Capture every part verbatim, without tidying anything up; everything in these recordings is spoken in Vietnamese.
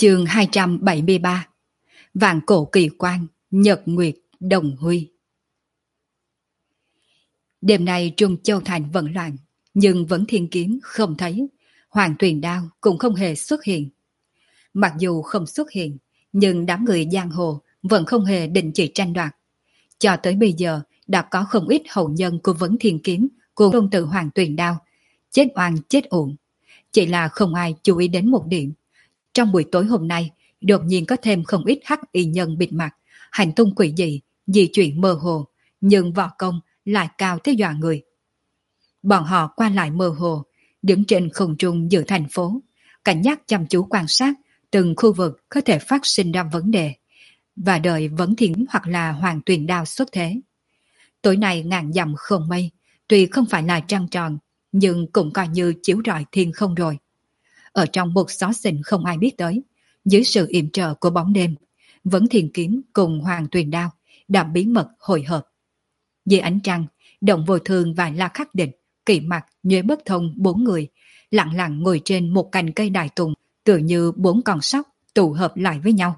Chương hai trăm bảy mươi ba. Vạn cổ kỳ quan, nhật nguyệt đồng huy. Đêm nay Trung Châu Thành vẫn loạn, nhưng vẫn thiên kiếm không thấy, Hoàng Tuyền Đao cũng không hề xuất hiện. Mặc dù không xuất hiện, nhưng đám người giang hồ vẫn không hề định chỉ tranh đoạt. Cho tới bây giờ đã có không ít hậu nhân của Vấn Thiên Kiếm cùng tôn tử Hoàng Tuyền Đao chết oan chết uổng. Chỉ là không ai chú ý đến một điểm. Trong buổi tối hôm nay, đột nhiên có thêm không ít hắc y nhân bịt mặt, hành tung quỷ dị, di chuyển mơ hồ, nhưng võ công lại cao tới dọa người. Bọn họ qua lại mơ hồ, đứng trên không trung giữa thành phố, cảnh giác chăm chú quan sát từng khu vực có thể phát sinh ra vấn đề, và đợi Vấn Thiên hoặc là Hoàng Tuyền Đao xuất thế. Tối nay ngàn dặm không mây, tuy không phải là trăng tròn, nhưng cũng coi như chiếu rọi thiên không rồi. Ở trong một xó xỉnh không ai biết tới, dưới sự yểm trợ của bóng đêm, Vấn Thiên Kiếm cùng Hoàng Tuyền Đao đã bí mật hội hợp. Dưới ánh trăng, Động Vô Thường và La Khắc Định, Kỷ Mặc, Nhuế Bất Thông bốn người lặng lặng ngồi trên một cành cây đại tùng, tựa như bốn con sóc tụ hợp lại với nhau.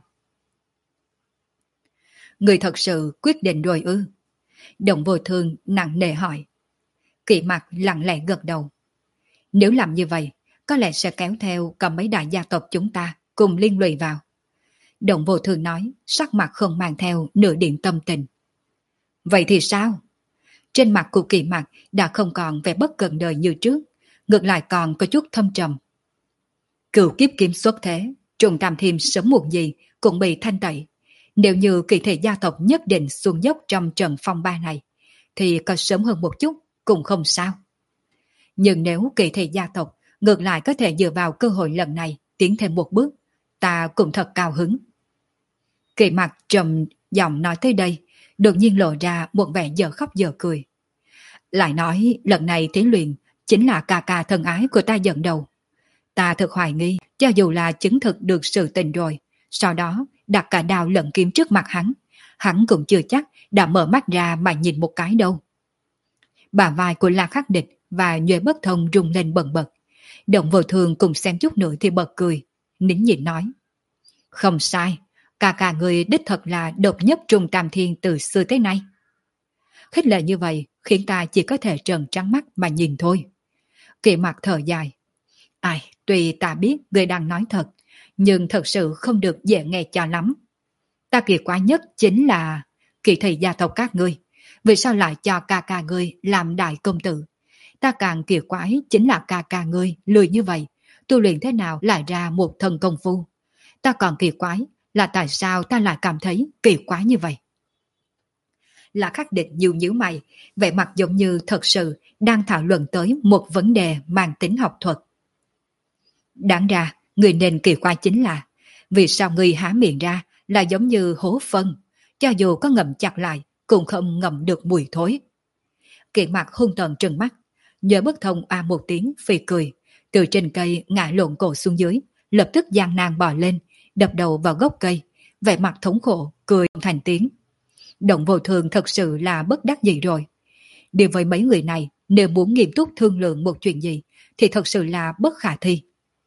Người thật sự quyết định rồi ư? Động Vô Thường nặng nề hỏi. Kỷ Mặc lặng lẽ gật đầu. Nếu làm như vậy, có lẽ sẽ kéo theo cả mấy đại gia tộc chúng ta cùng liên lụy vào. Động Vô Thường nói, sắc mặt không mang theo nửa điểm tâm tình. Vậy thì sao? Trên mặt của Kỷ Mặc đã không còn vẻ bất cần đời như trước, ngược lại còn có chút thâm trầm. Cửu kiếp kiếm xuất thế, Trùng Tam Thiêm sớm muộn gì cũng bị thanh tẩy. Nếu như kỳ thể gia tộc nhất định xuống dốc trong trận phong ba này, thì có sớm hơn một chút cũng không sao. Nhưng nếu kỳ thể gia tộc ngược lại có thể dựa vào cơ hội lần này tiến thêm một bước, ta cũng thật cao hứng. Kỷ Mặc trầm giọng nói tới đây, đột nhiên lộ ra một vẻ dở khóc dở cười. Lại nói lần này thí luyện chính là ca ca thân ái của ta dẫn đầu. Ta thật hoài nghi, cho dù là chứng thực được sự tình rồi, sau đó đặt cả đao lẫn kiếm trước mặt hắn, hắn cũng chưa chắc đã mở mắt ra mà nhìn một cái đâu. Bả vai của La Khắc Địch và Nhuế Bất Thông rung lên bần bật. Động Vô Thường cùng xem chút nữa thì bật cười, nín nhịn nói. Không sai, ca ca người đích thật là độc nhất Trung Tam Thiên từ xưa tới nay. Khích lệ như vậy khiến ta chỉ có thể trợn trắng mắt mà nhìn thôi. Kỷ Mặc thở dài. Ai, tuy ta biết người đang nói thật, nhưng thật sự không được dễ nghe cho lắm. Ta kỳ quái nhất chính là kỳ thị gia tộc các ngươi, vì sao lại cho ca ca ngươi làm đại công tử? Ta càng kỳ quái chính là ca ca ngươi lười như vậy, tu luyện thế nào lại ra một thần công phu? Ta còn kỳ quái là tại sao ta lại cảm thấy kỳ quái như vậy? Là Khắc Định nhíu nhíu mày, vẻ mặt giống như thật sự đang thảo luận tới một vấn đề mang tính học thuật. Đáng ra, người nên kỳ quái chính là vì sao người há miệng ra là giống như hố phân, cho dù có ngậm chặt lại cũng không ngậm được mùi thối. Kỷ Mặc hung tợn trừng mắt, Nhớ Bất Thông a một tiếng phì cười, từ trên cây ngã lộn cổ xuống dưới, lập tức gian nan bò lên, đập đầu vào gốc cây, vẻ mặt thống khổ, cười thành tiếng. Động Vô Thường thật sự là bất đắc dĩ rồi. Điều với mấy người này, nếu muốn nghiêm túc thương lượng một chuyện gì, thì thật sự là bất khả thi.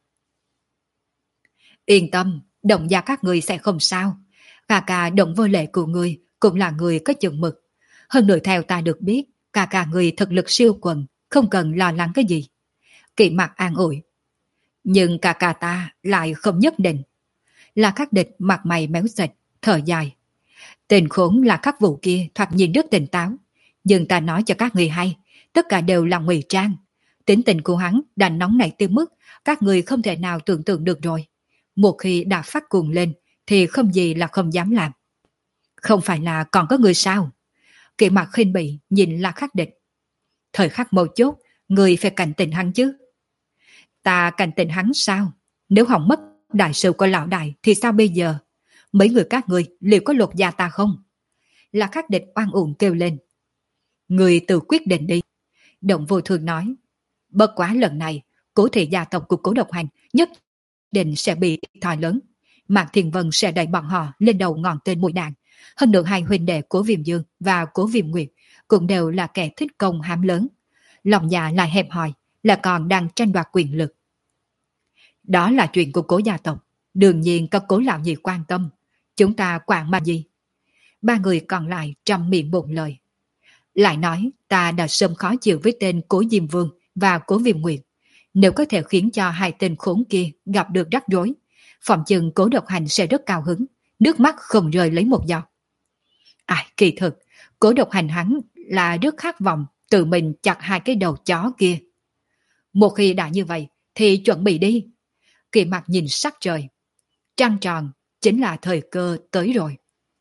Yên tâm, Động gia các người sẽ không sao. Cả cả Động Vô Lệ của người cũng là người có chừng mực. Hơn nữa theo ta được biết, cả cả người thực lực siêu quần, không cần lo lắng cái gì. Kỷ Mặc an ủi. Nhưng cả cả ta lại không nhất định. La Khắc Địch mặt mày méo sệt, thở dài. Tên khốn là Khắc Vũ kia thoạt nhìn rất tỉnh táo, nhưng ta nói cho các người hay, tất cả đều là ngụy trang. Tính tình của hắn đã nóng nảy tới mức các người không thể nào tưởng tượng được rồi. Một khi đã phát cuồng lên thì không gì là không dám làm. Không phải là còn có người sao? Kỷ Mặc khinh bỉ nhìn La Khắc Địch. Thời khắc mấu chốt, người phải cảnh tỉnh hắn chứ. Ta cảnh tỉnh hắn sao? Nếu hỏng mất đại sự của lão đại thì sao bây giờ? Mấy người các người liệu có lột da ta không? La Khắc Địch oan uổng kêu lên. Người tự quyết định đi. Động Vô Thường nói. Bất quá lần này, cố thị gia tộc của Cố Độc Hành nhất định sẽ bị thòi lớn. Mạc Thiên Vân sẽ đẩy bọn họ lên đầu ngọn tên mũi đạn. Hơn nữa hai huynh đệ Cố Viêm Dương và Cố Viêm Nguyệt cũng đều là kẻ thích công hám lớn. Lòng dạ lại hẹp hòi, là còn đang tranh đoạt quyền lực. Đó là chuyện của Cố gia tộc. Đương nhiên có Cố lão nhị quan tâm, chúng ta quản mà gì? Ba người còn lại trong miệng một lời. Lại nói ta đã sớm khó chịu với tên Cố Diêm Vương và Cố Viêm Nguyệt. Nếu có thể khiến cho hai tên khốn kia gặp được rắc rối, phòng chừng Cố Độc Hành sẽ rất cao hứng, nước mắt không rơi lấy một giọt. Ai, kỳ thực, Cố Độc Hành hắn là rất khát vọng tự mình chặt hai cái đầu chó kia. Một khi đã như vậy, thì chuẩn bị đi. Kỳ Mặc nhìn sắc trời. Trăng tròn, chính là thời cơ tới rồi.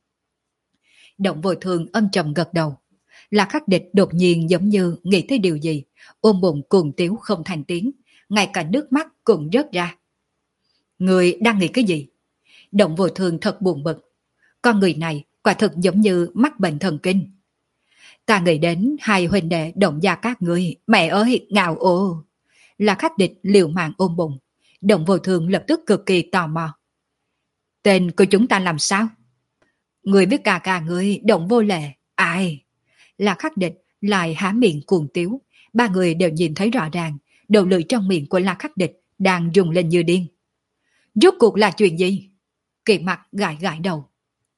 Động Vô Thường âm trầm gật đầu. Là Khắc Địch đột nhiên giống như nghĩ tới điều gì, ôm bụng cuồng tiếu không thành tiếng, ngay cả nước mắt cũng rớt ra. Người đang nghĩ cái gì? Động Vô Thường thật buồn bực. Con người này quả thực giống như mắc bệnh thần kinh. Ta nghĩ đến hai huynh đệ Động gia các ngươi, mẹ ơi, ngào ô. Là Khắc Địch liều mạng ôm bụng. Động Vô Thường lập tức cực kỳ tò mò. Tên của chúng ta làm sao? Người biết cả cả người Động Vô Lệ, ai? Là Khắc Địch lại há miệng cuồng tiếu. Ba người đều nhìn thấy rõ ràng, đầu lưỡi trong miệng của La Khắc Địch đang rung lên như điên. Rốt cuộc là chuyện gì? Kỳ Mặc gãi gãi đầu.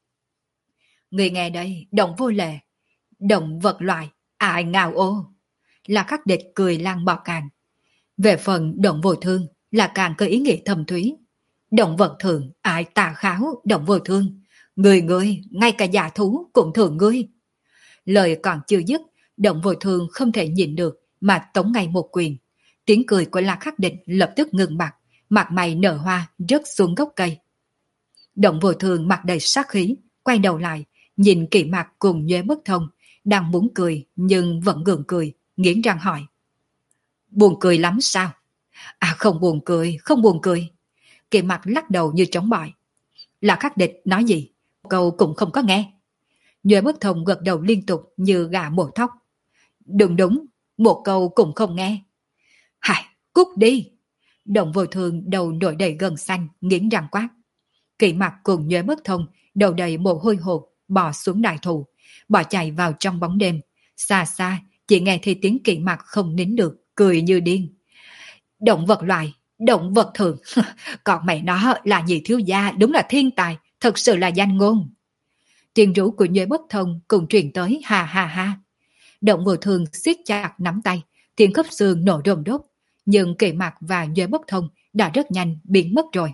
Người nghe đây, Động Vô Lệ, động vật loại, ai ngào ô. La Khắc Địch cười lan bọ càng. Về phần Động Vô Thương là càng có ý nghĩa thầm thúy. Động vật thường, ai tà kháo, Động Vô Thương. Người người, ngay cả giả thú cũng thường ngươi. Lời còn chưa dứt, Động Vô Thương không thể nhịn được mà tống ngay một quyền. Tiếng cười của La Khắc Địch lập tức ngừng bặt, mặt mày nở hoa rớt xuống gốc cây. Động Vô Thương mặt đầy sát khí, quay đầu lại, nhìn Kỳ Mặc cùng Nhuế Bất Thông, đang muốn cười nhưng vẫn gượng cười, nghiến răng hỏi. Buồn cười lắm sao? À không buồn cười, không buồn cười. Kỳ Mặc lắc đầu như trống bỏi. La Khắc Địch nói gì? Câu cũng không có nghe. Nhuế Bất Thông gật đầu liên tục như gà mổ thóc. Đúng đúng, một câu cũng không nghe. Hài, cút đi. Động Vô Thường đầu nổi đầy gân xanh, nghiến răng quát. Kỳ Mặc cùng Nhuế Bất Thông đầu đầy mồ hôi hột, bò xuống đại thụ, bỏ chạy vào trong bóng đêm. Xa xa, chỉ nghe thấy tiếng Kỳ Mặc không nín được, cười như điên. Động vật loài, động vật thường, còn mẹ nó là nhị thiếu gia, đúng là thiên tài, thật sự là danh ngôn. Tiếng rú của Nhuế Bất Thông cùng truyền tới ha ha ha. Động Vô Thường siết chặt nắm tay, tiếng khớp xương nổ rồng đốt, nhưng Kỳ Mặc và Nhuế Bất Thông đã rất nhanh biến mất rồi.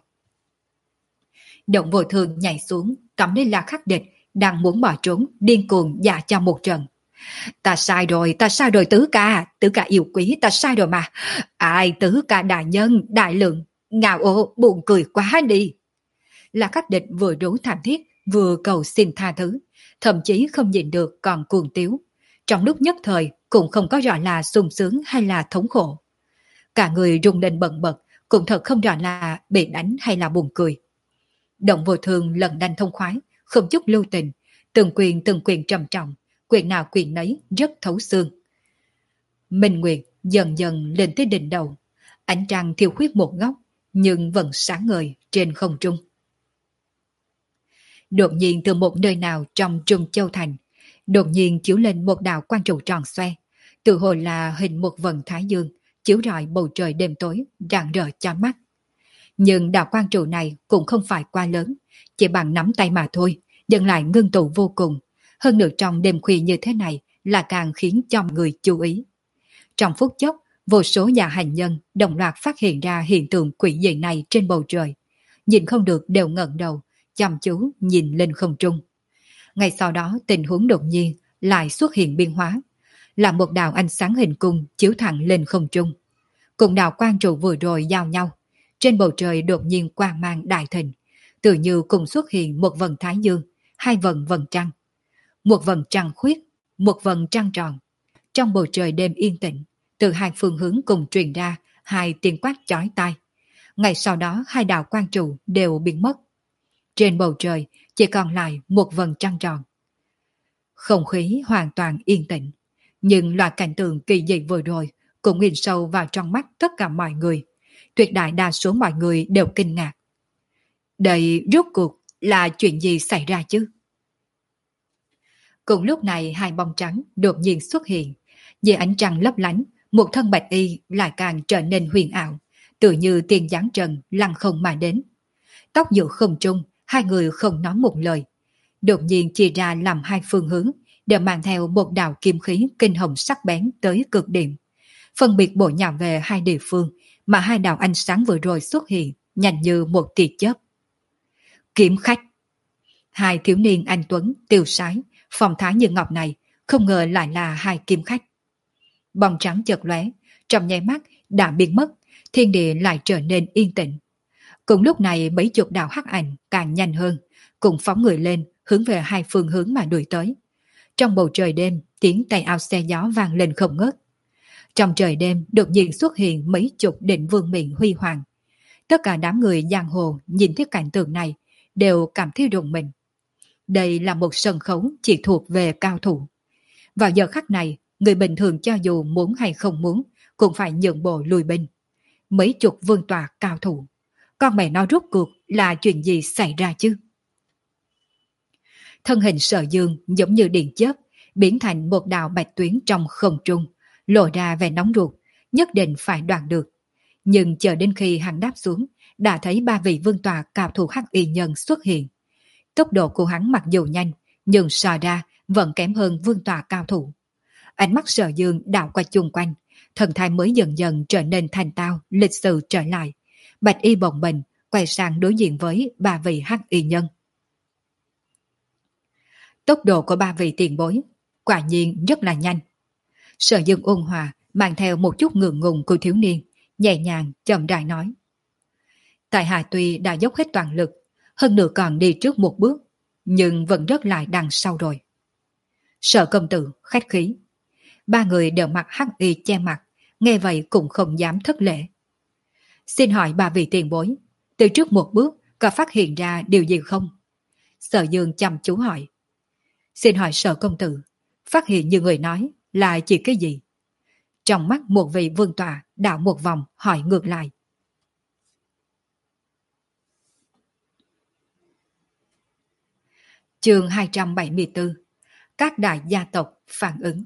Động Vô Thường nhảy xuống, cắm lên La Khắc Địch, đang muốn bỏ trốn, điên cuồng dạ cho một trận. Ta sai rồi, ta sai rồi tứ ca, tứ ca yêu quý, ta sai rồi mà. Ai tứ ca đại nhân, đại lượng, ngào ô, buồn cười quá đi. La Khắc Địch vừa rú thảm thiết, vừa cầu xin tha thứ, thậm chí không nhịn được còn cuồng tiếu. Trong lúc nhất thời cũng không có rõ là sung sướng hay là thống khổ. Cả người rung lên bần bật, cũng thật không rõ là bị đánh hay là buồn cười. Động Vô Thường lần đanh thông khoái, không chút lưu tình, từng quyền từng quyền trầm trọng, quyền nào quyền nấy rất thấu xương. Minh Nguyệt dần dần lên tới đỉnh đầu, ánh trăng thiêu khuyết một góc, nhưng vẫn sáng ngời trên không trung. Đột nhiên từ một nơi nào trong Trung Châu Thành, đột nhiên chiếu lên một đạo quang trụ tròn xoe, tự hồ là hình một vầng thái dương, chiếu rọi bầu trời đêm tối, rạng rỡ cho mắt. Nhưng đạo quang trụ này cũng không phải quá lớn, chỉ bằng nắm tay mà thôi, nhưng lại ngưng tụ vô cùng. Hơn nữa trong đêm khuya như thế này là càng khiến cho người chú ý. Trong phút chốc, vô số nhà hành nhân đồng loạt phát hiện ra hiện tượng quỷ dị này trên bầu trời. Nhìn không được đều ngẩng đầu, chăm chú nhìn lên không trung. Ngay sau đó tình huống đột nhiên lại xuất hiện biến hóa, là một đạo ánh sáng hình cung chiếu thẳng lên không trung. Cùng đạo quang trụ vừa rồi giao nhau, trên bầu trời đột nhiên quang mang đại thịnh, tự như cùng xuất hiện một vầng thái dương, hai vầng vầng trăng. Một vầng trăng khuyết, một vầng trăng tròn. Trong bầu trời đêm yên tĩnh, từ hai phương hướng cùng truyền ra hai tiếng quát chói tai. Ngay sau đó hai đạo quang trụ đều biến mất. Trên bầu trời chỉ còn lại một vầng trăng tròn. Không khí hoàn toàn yên tĩnh, nhưng loại cảnh tượng kỳ dị vừa rồi cũng in sâu vào trong mắt tất cả mọi người. Tuyệt đại đa số mọi người đều kinh ngạc. Đây rốt cuộc là chuyện gì xảy ra chứ? Cùng lúc này hai bóng trắng đột nhiên xuất hiện. Dưới ánh trăng lấp lánh, một thân bạch y lại càng trở nên huyền ảo, tự như tiên giáng trần lăng không mà đến. tóc giữa không trung, hai người không nói một lời. Đột nhiên chia ra làm hai phương hướng, đều mang theo một đạo kim khí kinh hồng sắc bén tới cực điểm. Phân biệt bổ nhào về hai địa phương, mà hai đạo ánh sáng vừa rồi xuất hiện, nhanh như một tia chớp. Kiếm khách. Hai thiếu niên anh tuấn, tiêu sái, phong thái như ngọc này, không ngờ lại là hai kiếm khách. Bóng trắng chợt lóe, trong nháy mắt đã biến mất, thiên địa lại trở nên yên tĩnh. Cùng lúc này mấy chục đạo hắc ảnh càng nhanh hơn, cùng phóng người lên, hướng về hai phương hướng mà đuổi tới. Trong bầu trời đêm, tiếng tay áo xe gió vang lên không ngớt. Trong trời đêm đột nhiên xuất hiện mấy chục định vương miện huy hoàng. Tất cả đám người giang hồ nhìn thấy cảnh tượng này đều cảm thấy rùng mình. Đây là một sân khấu chỉ thuộc về cao thủ. Vào giờ khắc này, người bình thường cho dù muốn hay không muốn cũng phải nhượng bộ lùi binh. Mấy chục vương tọa cao thủ. Con mẹ nó rốt cuộc là chuyện gì xảy ra chứ? Thân hình Sở Dương giống như điện chớp, biến thành một đạo bạch tuyến trong không trung, lộ ra vẻ nóng ruột, nhất định phải đoạt được. Nhưng chờ đến khi hắn đáp xuống, đã thấy ba vị vương tọa cao thủ hắc y nhân xuất hiện. Tốc độ của hắn mặc dù nhanh, nhưng so ra vẫn kém hơn vương tọa cao thủ. Ánh mắt Sở Dương đảo qua chung quanh, thần thái mới dần dần trở nên thanh tao, lịch sự trở lại. Bạch y bồng bềnh quay sang đối diện với ba vị hắc y nhân. Tốc độ của ba vị tiền bối quả nhiên rất là nhanh. Sở Dương ôn hòa mang theo một chút ngượng ngùng của thiếu niên, nhẹ nhàng chậm rãi nói: tại hạ tuy đã dốc hết toàn lực, hơn nữa còn đi trước một bước, nhưng vẫn rất lại đằng sau rồi. Sở công tử khách khí. Ba người đều mặc hắc y che mặt, nghe vậy cũng không dám thất lễ. Xin hỏi ba vị tiền bối, từ trước một bước có phát hiện ra điều gì không? Sở Dương chăm chú hỏi. Xin hỏi Sở công tử, phát hiện như người nói là chỉ cái gì? Trong mắt một vị vương tọa đảo một vòng hỏi ngược lại. Chương hai trăm bảy mươi tư. Các đại gia tộc phản ứng.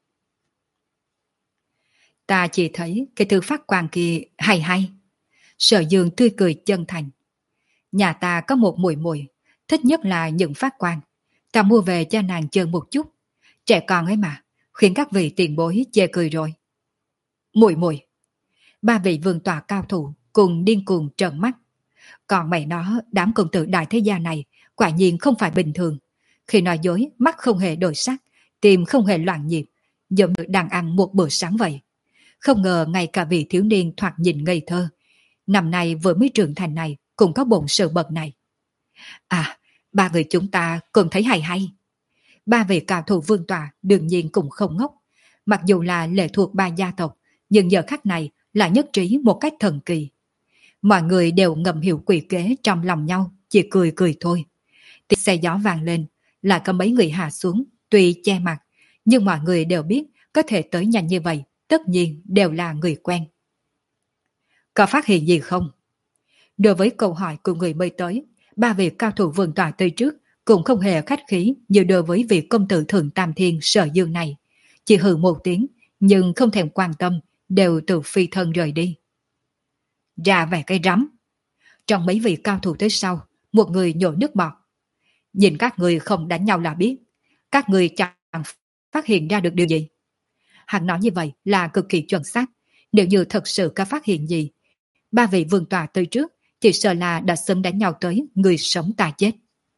Ta chỉ thấy cái thư phát quang kia hay hay. Sở Dương tươi cười chân thành. Nhà ta có một muội muội, thích nhất là những phát quang. Ta mua về cho nàng chơi một chút. Trẻ con ấy mà, khiến các vị tiền bối chê cười rồi. Muội muội. Ba vị vương tọa cao thủ cùng điên cuồng trợn mắt. Còn mày nó, đám công tử đại thế gia này quả nhiên không phải bình thường. Khi nói dối, mắt không hề đổi sắc, tim không hề loạn nhịp, giống như đang ăn một bữa sáng vậy. Không ngờ ngay cả vị thiếu niên thoạt nhìn ngây thơ, năm nay vừa mới trưởng thành này cũng có bổn sự bậc này. À, ba người chúng ta cũng thấy hay hay. Ba vị cao thủ vương tọa đương nhiên cũng không ngốc. Mặc dù là lệ thuộc ba gia tộc, nhưng giờ khắc này là nhất trí một cách thần kỳ. Mọi người đều ngầm hiểu quỷ kế trong lòng nhau, chỉ cười cười thôi. Tiếng xe gió vang lên, là có mấy người hạ xuống, tuy che mặt, nhưng mọi người đều biết có thể tới nhanh như vậy, tất nhiên đều là người quen. Có phát hiện gì không? Đối với câu hỏi của người mới tới, ba vị cao thủ vương tọa tới trước cũng không hề khách khí như đối với vị công tử Thượng Tam Thiên Sở Dương này. Chỉ hừ một tiếng, nhưng không thèm quan tâm, đều từ phi thân rời đi. Ra vẻ cái rắm. Trong mấy vị cao thủ tới sau, một người nhổ nước bọt. Nhìn các người không đánh nhau là biết, các người chẳng phát hiện ra được điều gì. Hắn nói như vậy là cực kỳ chuẩn xác. Nếu như thật sự có phát hiện gì, ba vị vương tọa tới trước thì sợ là đã sớm đánh nhau tới người sống ta chết.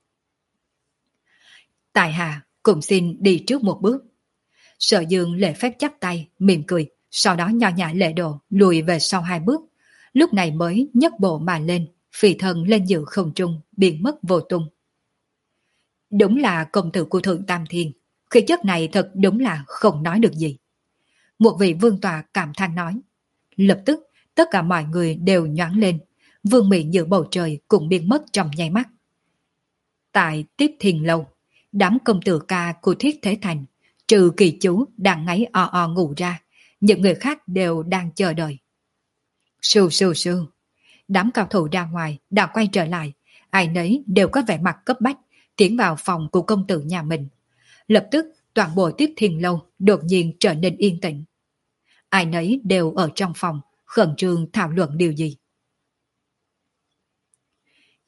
Tại hạ cũng xin đi trước một bước. Sở Dương lễ phép chắp tay, mỉm cười, sau đó nho nhã lễ độ lùi về sau hai bước. Lúc này mới nhấc bộ mà lên, phi thân lên giữa không trung, biến mất vô tung. Đúng là công tử của Thượng Tam Thiên, khí chất này thật đúng là không nói được gì. Một vị vương tọa cảm than nói. Lập tức, tất cả mọi người đều nhoáng lên, vương miện giữa bầu trời cũng biến mất trong nháy mắt. Tại Tiếp Thiên Lâu, đám công tử ca của Thiết Thế Thành, trừ Kỳ Chú đang ngáy o o ngủ ra, những người khác đều đang chờ đợi. Sưu sưu sưu, đám cao thủ ra ngoài đã quay trở lại, ai nấy đều có vẻ mặt cấp bách, tiến vào phòng của công tử nhà mình. Lập tức, toàn bộ Tiếp Thiên Lâu đột nhiên trở nên yên tĩnh. Ai nấy đều ở trong phòng, khẩn trương thảo luận điều gì.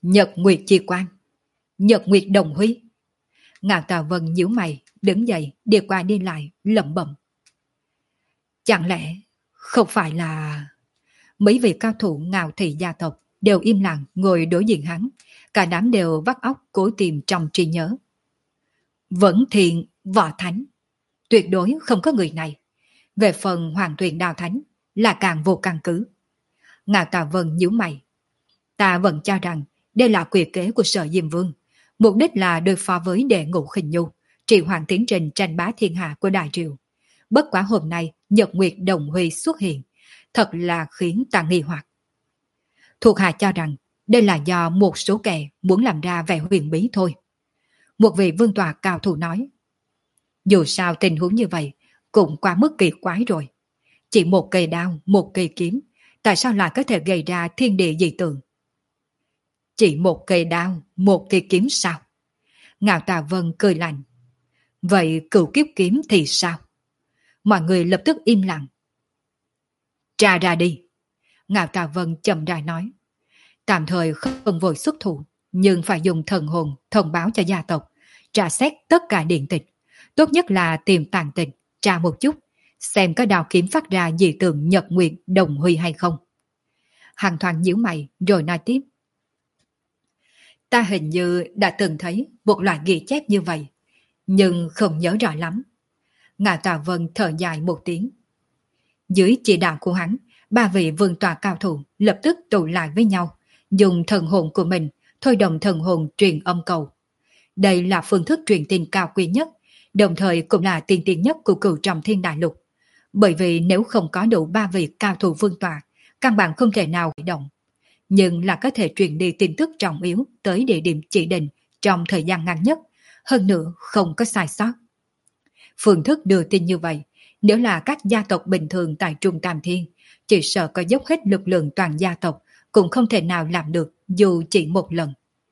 Nhật Nguyệt Chi Quan, Nhật Nguyệt Đồng Huy. Ngạo Tà Vân nhíu mày, đứng dậy, đi qua đi lại, lẩm bẩm. Chẳng lẽ không phải là... Mấy vị cao thủ Ngạo thị gia tộc đều im lặng ngồi đối diện hắn, cả đám đều vắt óc cố tìm trong trí nhớ. Vẫn Thiện, Võ Thánh, tuyệt đối không có người này. Về phần Hoàng Tuyền Đao Thánh là càng vô căn cứ. Ngạo Tà Vân nhíu mày. Ta vẫn cho rằng đây là quỷ kế của Sở Diêm Vương, mục đích là đối phó với Đệ Ngũ Khinh Nhu, trì hoãn tiến trình tranh bá thiên hạ của Đại Triều. Bất quá hôm nay Nhật Nguyệt Đồng Huy xuất hiện, thật là khiến ta nghi hoặc. Thuộc hạ cho rằng đây là do một số kẻ muốn làm ra vẻ huyền bí thôi. Một vị vương tọa cao thủ nói. Dù sao tình huống như vậy cũng quá mức kỳ quái rồi. Chỉ một cây đao, một cây kiếm, tại sao lại có thể gây ra thiên địa dị tượng? Chỉ một cây đao, một cây kiếm sao? Ngạo Tà Vân cười lạnh. Vậy cửu kiếp kiếm thì sao? Mọi người lập tức im lặng. Tra ra đi. Ngạo Tà Vân chậm rãi nói. Tạm thời không vội xuất thủ, nhưng phải dùng thần hồn thông báo cho gia tộc, tra xét tất cả điện tịch. Tốt nhất là tìm tàn tịch, tra một chút, xem có đào kiếm phát ra dị tượng Nhật Nguyệt Đồng Huy hay không. Hàn Thoáng nhíu mày rồi nói tiếp. Ta hình như đã từng thấy một loại ghi chép như vậy, nhưng không nhớ rõ lắm. Ngạo Tà Vân thở dài một tiếng. Dưới chỉ đạo của hắn, ba vị vương tọa cao thủ lập tức tụ lại với nhau, dùng thần hồn của mình thôi động thần hồn truyền âm cầu. Đây là phương thức truyền tin cao quý nhất, đồng thời cũng là tiên tiến nhất của Cửu Trọng Thiên Đại Lục. Bởi vì nếu không có đủ ba vị cao thủ vương tọa, căn bản không thể nào hoạt động. Nhưng là có thể truyền đi tin tức trọng yếu tới địa điểm chỉ định trong thời gian ngắn nhất, hơn nữa không có sai sót. Phương thức đưa tin như vậy, nếu là các gia tộc bình thường tại Trung Tam Thiên, chỉ sợ có dốc hết lực lượng toàn gia tộc cũng không thể nào làm được dù chỉ một lần.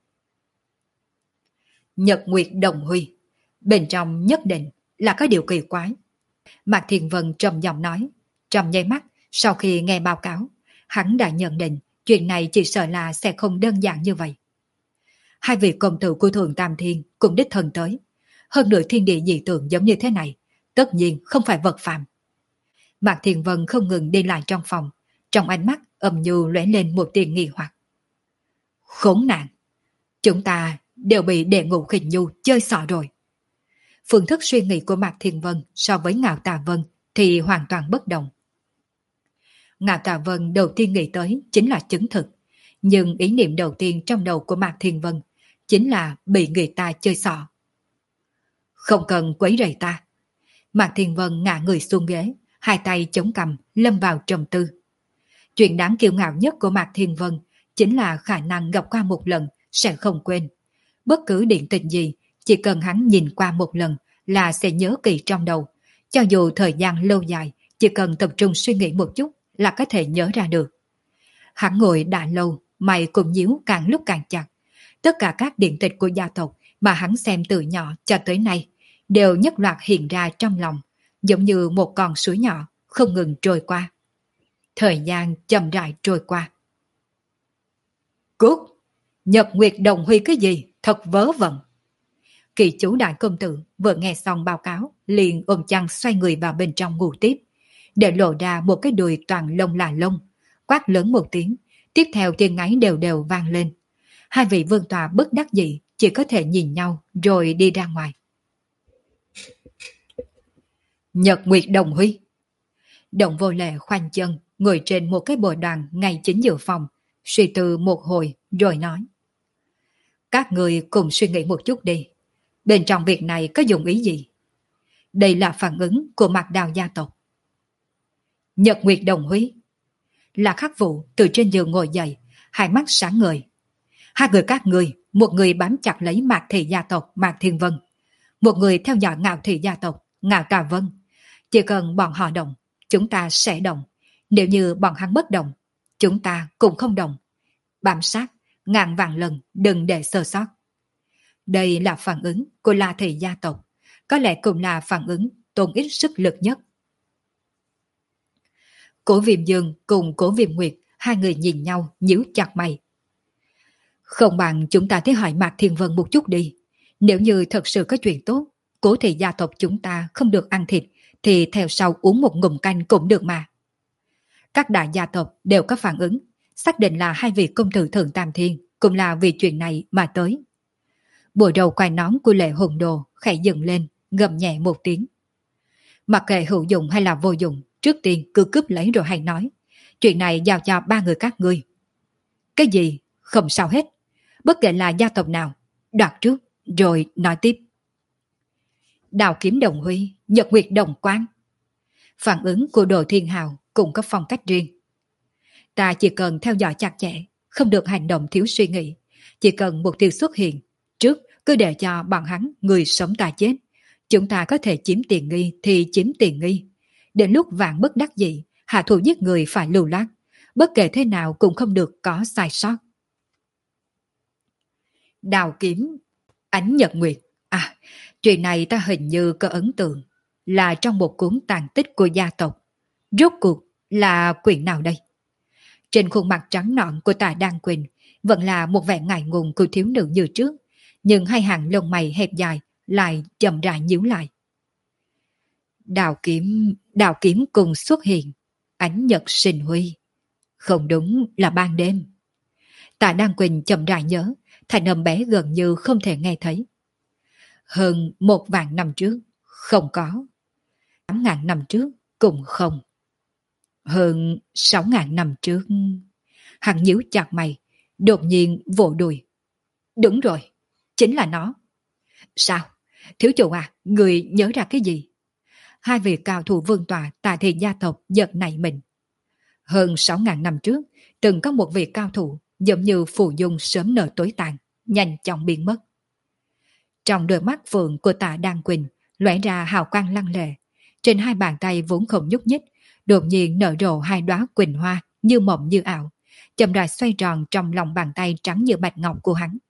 Nhật Nguyệt Đồng Huy, bên trong nhất định là có điều kỳ quái. Mạc Thiên Vân trầm giọng nói, trong nháy mắt sau khi nghe báo cáo, hắn đã nhận định chuyện này chỉ sợ là sẽ không đơn giản như vậy. Hai vị công tử của Thượng Tam Thiên cũng đích thân tới. Hơn nữa thiên địa dị tượng giống như thế này, tất nhiên không phải vật phạm. Mạc Thiên Vân không ngừng đi lại trong phòng, trong ánh mắt âm nhu lóe lên một tia nghi hoặc. Khốn nạn! Chúng ta đều bị Đệ Ngũ Khinh Nhu chơi xỏ rồi. Phương thức suy nghĩ của Mạc Thiên Vân so với Ngạo Tà Vân thì hoàn toàn bất đồng. Ngạo Tà Vân đầu tiên nghĩ tới chính là chứng thực, nhưng ý niệm đầu tiên trong đầu của Mạc Thiên Vân chính là bị người ta chơi xỏ. Không cần quấy rầy ta. Mạc Thiên Vân ngã người xuống ghế, hai tay chống cằm lâm vào trầm tư. Chuyện đáng kiêu ngạo nhất của Mạc Thiên Vân chính là khả năng gặp qua một lần sẽ không quên. Bất cứ điện tình gì, chỉ cần hắn nhìn qua một lần là sẽ nhớ kỹ trong đầu. Cho dù thời gian lâu dài, chỉ cần tập trung suy nghĩ một chút là có thể nhớ ra được. Hắn ngồi đã lâu, mày cũng nhíu càng lúc càng chặt. Tất cả các điện tịch của gia tộc mà hắn xem từ nhỏ cho tới nay đều nhất loạt hiện ra trong lòng, giống như một con suối nhỏ không ngừng trôi qua. Thời gian chậm rãi trôi qua. Cút! Nhật Nguyệt Đồng Huy cái gì? Thật vớ vẩn! Kỳ chú đại công tử vừa nghe xong báo cáo, liền ôm chăn xoay người vào bên trong ngủ tiếp, để lộ ra một cái đùi toàn lông là lông, quát lớn một tiếng, tiếp theo tiếng ngáy đều đều vang lên. Hai vị vương tọa bất đắc dĩ chỉ có thể nhìn nhau rồi đi ra ngoài. Nhật Nguyệt Đồng Huy. Đồng Vô Lệ khoanh chân ngồi trên một cái bồ đoàn ngay chính giữa phòng, suy tư một hồi rồi nói. Các người cùng suy nghĩ một chút đi. Bên trong việc này có dụng ý gì? Đây là phản ứng của Mạc Đào gia tộc. Nhật Nguyệt Đồng Huy. Là Khắc Vụ từ trên giường ngồi dậy, hai mắt sáng ngời. Hai người các người, một người bám chặt lấy Mạc Thị gia tộc Mạc Thiên Vân, một người theo dõi Ngạo Thị gia tộc Ngạo Tà Vân. Chỉ cần bọn họ động, chúng ta sẽ động. Nếu như bọn hắn bất động, chúng ta cũng không động. Bám sát, ngàn vạn lần đừng để sơ sót. Đây là phản ứng của La Thị gia tộc, có lẽ cũng là phản ứng tốn ít sức lực nhất. Cố Viêm Dương cùng Cố Viêm Nguyệt, hai người nhìn nhau nhíu chặt mày. Không bằng chúng ta tới hỏi Mạc Thiên Vân một chút đi. Nếu như thật sự có chuyện tốt, cố thị gia tộc chúng ta không được ăn thịt, thì theo sau uống một ngụm canh cũng được mà. Các đại gia tộc đều có phản ứng, xác định là hai vị công tử Thượng Tam Thiên cũng là vì chuyện này mà tới. Bộ đầu quai nón của Lệ Hùng Đồ khẽ dựng lên, gầm nhẹ một tiếng. Mặc kệ hữu dụng hay là vô dụng, trước tiên cứ cướp lấy rồi hay nói. Chuyện này giao cho ba người các ngươi. Cái gì? Không sao hết. Bất kể là gia tộc nào, đoạt trước, rồi nói tiếp. Đào Kiếm Đồng Huy, Nhật Nguyệt Đồng Quang. Phản ứng của Đồ Thiên Hào cũng có phong cách riêng. Ta chỉ cần theo dõi chặt chẽ, không được hành động thiếu suy nghĩ. Chỉ cần mục tiêu xuất hiện, trước cứ để cho bọn hắn người sống ta chết. Chúng ta có thể chiếm tiền nghi thì chiếm tiền nghi. Đến lúc vạn bất đắc dĩ, hạ thủ giết người phải lưu loát. Bất kể thế nào cũng không được có sai sót. Đào Kiếm, Ánh Nhật Nguyệt. À, chuyện này ta hình như có ấn tượng. Là trong một cuốn tàn tích của gia tộc. Rốt cuộc là quyển nào đây? Trên khuôn mặt trắng nõn của Tạ Đan Quỳnh vẫn là một vẻ ngại ngùng của thiếu nữ như trước. Nhưng hai hàng lông mày hẹp dài lại chậm rãi nhíu lại. Đào kiếm, đào kiếm cùng xuất hiện. Ánh nhật sinh huy. Không đúng là ban đêm. Tạ Đan Quỳnh chậm rãi nhớ, thành âm bé gần như không thể nghe thấy. Hơn một vạn năm trước, không có. Tám ngàn năm trước, cũng không. Hơn sáu ngàn năm trước. Hắn nhíu chặt mày, đột nhiên vỗ đùi. Đúng rồi, chính là nó. Sao? Thiếu chủ à, người nhớ ra cái gì? Hai vị cao thủ vương tọa Tạ Thị gia tộc giật nảy mình. Hơn sáu ngàn năm trước, từng có một vị cao thủ giống như phù dung sớm nở tối tàn, nhanh chóng biến mất. Trong đôi mắt phượng của Tạ Đan Quỳnh lóe ra hào quang lăng lệ. Trên hai bàn tay vốn không nhúc nhích, đột nhiên nở rộ hai đóa quỳnh hoa như mộng như ảo, chậm rãi xoay tròn trong lòng bàn tay trắng như bạch ngọc của hắn.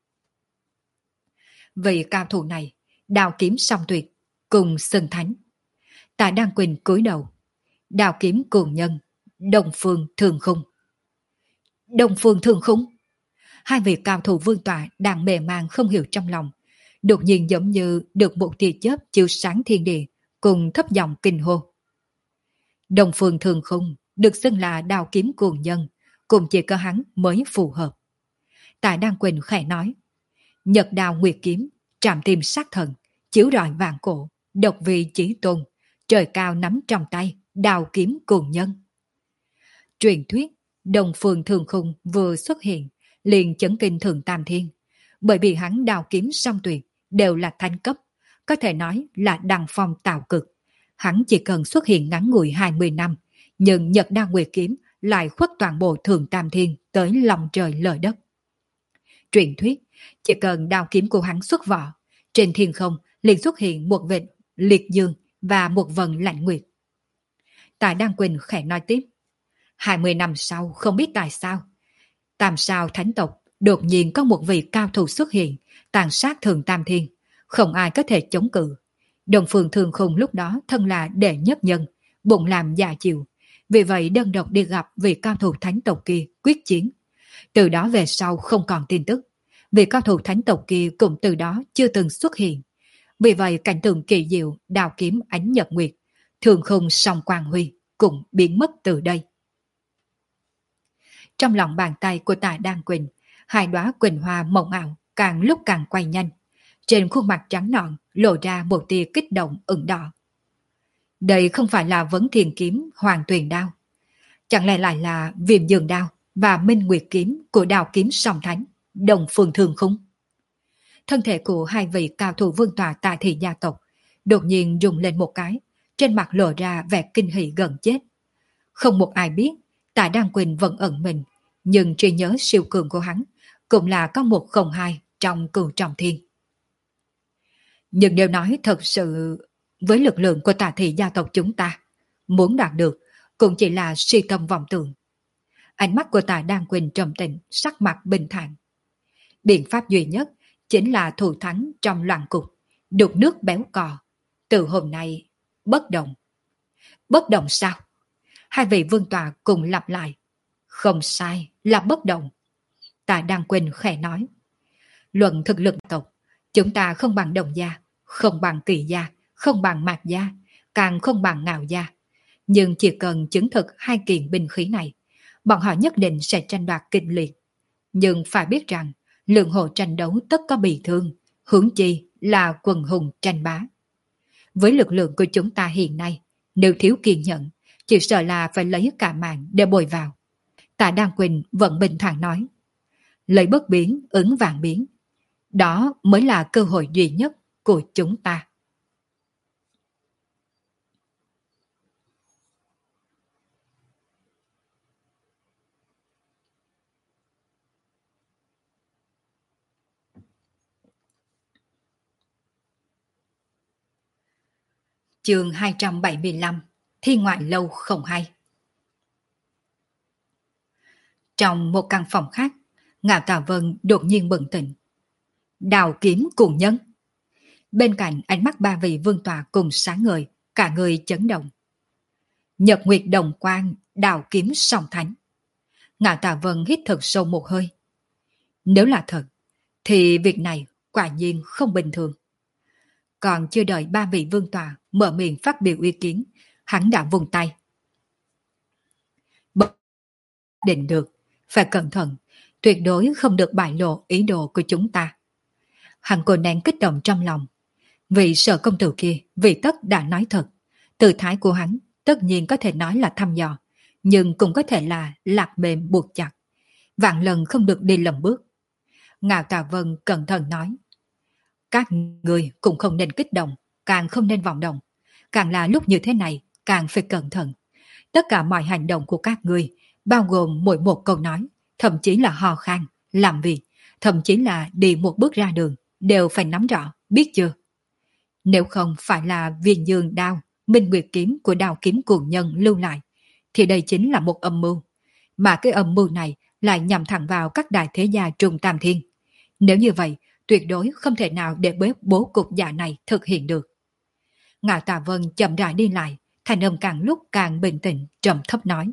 Vị cao thủ này, đào kiếm song tuyệt, cùng Sơn Thánh. Tạ Đan Quỳnh cúi đầu. Đào kiếm cường nhân, Đông Phương Thường Khung. Đông Phương Thường Khung? Hai vị cao thủ vương tọa đang mề màng không hiểu trong lòng, đột nhiên giống như được một tia chớp chiếu sáng thiên địa, cùng thấp giọng kinh hô. Đông Phương Thường Khung được xưng là đào kiếm cường nhân, cùng chỉ có hắn mới phù hợp. Tạ Đan Quỳnh khẽ nói. Nhật đào nguyệt kiếm, trảm tim sát thần, chiếu rọi vạn cổ, độc vị chí tôn, trời cao nắm trong tay, đào kiếm cường nhân. Truyền thuyết, Đông Phương Thường Khung vừa xuất hiện, liền chấn kinh Thượng Tam Thiên. Bởi vì hắn đào kiếm song tuyệt, đều là thánh cấp, có thể nói là đăng phong tạo cực. Hắn chỉ cần xuất hiện ngắn ngủi hai mươi năm, nhưng Nhật đao nguyệt kiếm lại khuất toàn bộ Thượng Tam Thiên tới lòng trời lở đất. Truyền thuyết, chỉ cần đao kiếm của hắn xuất vỏ, trên thiên không liền xuất hiện một vệt liệt dương và một vần lạnh nguyệt. Tạ Đan Quỳnh khẽ nói tiếp. Hai mươi năm sau không biết tại sao, Tam sao thánh tộc đột nhiên có một vị cao thủ xuất hiện, tàn sát Thượng Tam Thiên, không ai có thể chống cự. Đồng Phương Thường Khung lúc đó thân là đệ nhất nhân, bụng làm dạ chịu, vì vậy đơn độc đi gặp vị cao thủ thánh tộc kia quyết chiến. Từ đó về sau không còn tin tức, vị cao thủ thánh tộc kia cũng từ đó chưa từng xuất hiện. Vì vậy cảnh tượng kỳ diệu đào kiếm ánh nhật nguyệt, Thường Khung song quang huy cũng biến mất từ đây. Trong lòng bàn tay của Tạ Đan Quỳnh, hai đóa quỳnh hoa mộng ảo càng lúc càng quay nhanh. Trên khuôn mặt trắng nõn lộ ra một tia kích động ửng đỏ. Đây không phải là Vấn Thiên kiếm Hoàng Tuyền đao, chẳng lẽ lại là Viêm Dương đao và Minh Nguyệt kiếm của đào kiếm song thánh Đồng Phương Thường Khung? Thân thể của hai vị cao thủ vương tọa Tạ Thị gia tộc đột nhiên rung lên một cái, trên mặt lộ ra vẻ kinh hỉ gần chết. Không một ai biết Tạ Đan Quỳnh vẫn ẩn mình, nhưng trí nhớ siêu cường của hắn cũng là có một không hai trong Cửu Trọng Thiên. Nhưng nếu nói thật sự, với lực lượng của Tạ Thị gia tộc chúng ta, muốn đạt được cũng chỉ là suy tâm vọng tưởng. Ánh mắt của Tạ Đan Quỳnh trầm tĩnh, sắc mặt bình thản. Biện pháp duy nhất chính là thủ thắng trong loạn cục, đục nước béo cò. Từ hôm nay, bất động. Bất động sao? Hai vị vương tọa cùng lặp lại. Không sai, là bất động. Tạ Đăng Quỳnh khẽ nói. Luận thực lực tộc, chúng ta không bằng Đồng gia, không bằng Kỳ gia, không bằng Mạc gia, càng không bằng Ngạo gia. Nhưng chỉ cần chứng thực hai kiện binh khí này, bọn họ nhất định sẽ tranh đoạt kịch liệt. Nhưng phải biết rằng, lượng hộ tranh đấu tất có bị thương, huống chi là quần hùng tranh bá. Với lực lượng của chúng ta hiện nay, nếu thiếu kiên nhẫn, chỉ sợ là phải lấy cả mạng để bồi vào. Tạ Đăng Quỳnh vẫn bình thản nói. Lấy bất biến, ứng vạn biến. Đó mới là cơ hội duy nhất của chúng ta. Chương hai trăm bảy mươi lăm. Thi ngoại lâu không hay. Trong một căn phòng khác, Ngạo Tà Vân đột nhiên bừng tỉnh. Đào kiếm cùng nhân. Bên cạnh ánh mắt ba vị vương tọa cùng sáng ngời, cả người chấn động. Nhật nguyệt đồng quang, đào kiếm song thánh. Ngạo Tà Vân hít thật sâu một hơi. Nếu là thật, thì việc này quả nhiên không bình thường. Còn chưa đợi ba vị vương tọa mở miệng phát biểu ý kiến, hắn đã vùng tay. Bất định được, phải cẩn thận, tuyệt đối không được bại lộ ý đồ của chúng ta. Hắn cô nén kích động trong lòng. Vị Sở công tử kia vì tất đã nói thật. Từ thái của hắn tất nhiên có thể nói là thăm dò, nhưng cũng có thể là lạc mềm buộc chặt. Vạn lần không được đi lầm bước. Ngạo Tà Vân cẩn thận nói. Các người cũng không nên kích động, càng không nên vọng động. Càng là lúc như thế này, càng phải cẩn thận. Tất cả mọi hành động của các người, bao gồm mỗi một câu nói, thậm chí là hò khan, làm việc, thậm chí là đi một bước ra đường, đều phải nắm rõ, biết chưa? Nếu không phải là viên dương đao, minh nguyệt kiếm của đao kiếm cuồng nhân lưu lại, thì đây chính là một âm mưu. Mà cái âm mưu này lại nhằm thẳng vào các đại thế gia Trung Tam Thiên. Nếu như vậy, tuyệt đối không thể nào để bếp bố cục giả này thực hiện được. Ngạo Tà Vân chậm rãi đi lại, thanh âm càng lúc càng bình tĩnh, trầm thấp nói.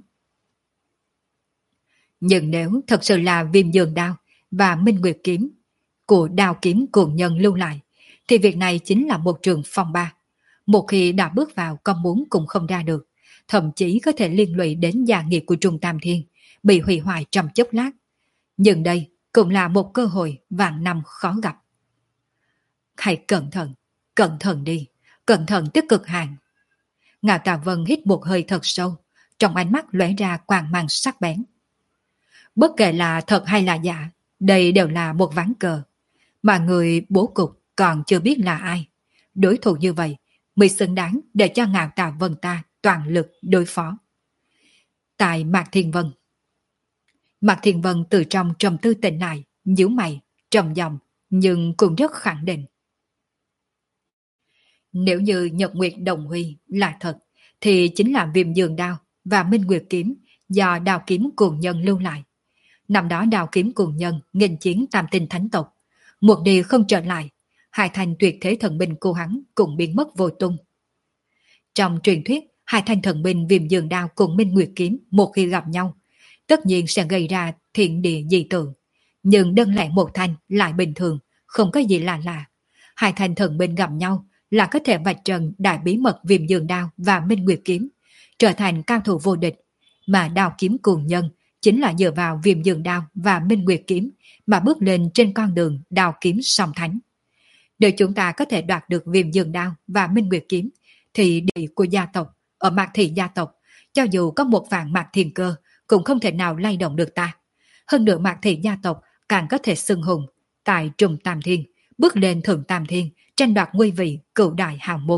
Nhưng nếu thật sự là viêm dương đao và minh nguyệt kiếm của đao kiếm cuồng nhân lưu lại, thì việc này chính là một trường phong ba. Một khi đã bước vào con muốn cũng không ra được, thậm chí có thể liên lụy đến gia nghiệp của Trung Tam Thiên, bị hủy hoại trong chốc lát. Nhưng đây cũng là một cơ hội vạn năm khó gặp. Hãy cẩn thận, cẩn thận đi, cẩn thận tới cực hạn. Ngạo Tà Vân hít một hơi thật sâu, trong ánh mắt lóe ra quang mang sắc bén. Bất kể là thật hay là giả, đây đều là một ván cờ, mà người bố cục còn chưa biết là ai. Đối thủ như vậy mới xứng đáng để cho Ngạo Tà Vân ta toàn lực đối phó. Tại Mạc Thiên Vân, Mạc Thiên Vân từ trong trầm tư tỉnh lại, nhíu mày, trầm giọng nhưng cũng rất khẳng định. Nếu như Nhật Nguyệt Đồng Huy là thật, thì chính là viêm dương đao và minh nguyệt kiếm do đao kiếm cuồng nhân lưu lại. Năm đó đao kiếm cuồng nhân nghênh chiến tam tinh thánh tộc, một đi không trở lại, hai thanh tuyệt thế thần binh của hắn cũng biến mất vô tung. Trong truyền thuyết, hai thanh thần binh viêm dương đao cùng minh nguyệt kiếm một khi gặp nhau, tất nhiên sẽ gây ra thiện địa dị tượng. Nhưng đơn lẻ một thanh lại bình thường, không có gì lạ lạ. Hai thanh thần binh gặp nhau là có thể vạch trần đại bí mật viêm dương đao và minh nguyệt kiếm, trở thành cao thủ vô địch. Mà đao kiếm cuồng nhân chính là dựa vào viêm dương đao và minh nguyệt kiếm mà bước lên trên con đường đao kiếm song thánh. Nếu chúng ta có thể đoạt được viêm dương đao và minh nguyệt kiếm, thì địa của gia tộc ở Mạc Thị gia tộc, cho dù có một vạn Mạc Thiên Cơ cũng không thể nào lay động được ta. Hơn nữa Mạc Thị gia tộc càng có thể xưng hùng tại Trung Tam Thiên, bước lên thượng Tam Thiên, tranh đoạt ngôi vị cửu đại hào môn.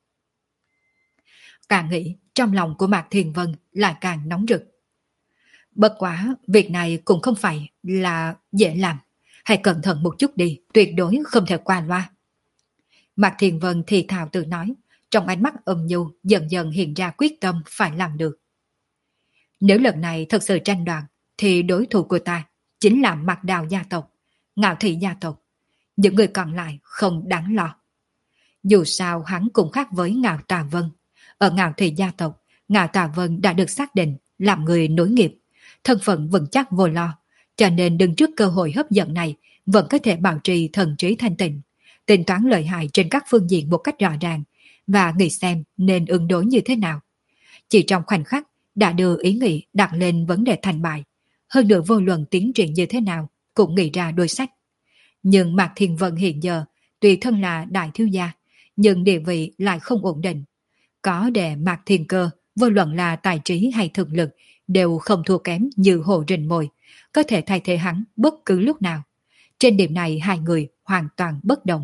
Càng nghĩ, trong lòng của Mạc Thiên Vân lại càng nóng rực. Bất quá, việc này cũng không phải là dễ làm. Hãy cẩn thận một chút đi, tuyệt đối không thể qua loa. Mạc Thiên Vân thì thào tự nói, trong ánh mắt âm nhu dần dần hiện ra quyết tâm phải làm được. Nếu lần này thật sự tranh đoạt, thì đối thủ của ta chính là Mạc Đào gia tộc, Ngạo Thị gia tộc. Những người còn lại không đáng lo. Dù sao hắn cũng khác với Ngạo Tà Vân. Ở Ngạo Thị gia tộc, Ngạo Tà Vân đã được xác định làm người nối nghiệp, thân phận vững chắc vô lo, cho nên đứng trước cơ hội hấp dẫn này vẫn có thể bảo trì thần trí thanh tịnh, tính toán lợi hại trên các phương diện một cách rõ ràng và nghĩ xem nên ứng đối như thế nào. Chỉ trong khoảnh khắc đã đưa ý nghĩ đặt lên vấn đề thành bại, hơn nữa vô luận tiến triển như thế nào cũng nghĩ ra đôi sách. Nhưng Mạc Thiên Vân hiện giờ tuy thân là đại thiếu gia, nhưng địa vị lại không ổn định. Có để Mạc Thiên Cơ, vô luận là tài trí hay thực lực, đều không thua kém như Hồ Rình Mồi, có thể thay thế hắn bất cứ lúc nào. Trên điểm này hai người hoàn toàn bất đồng.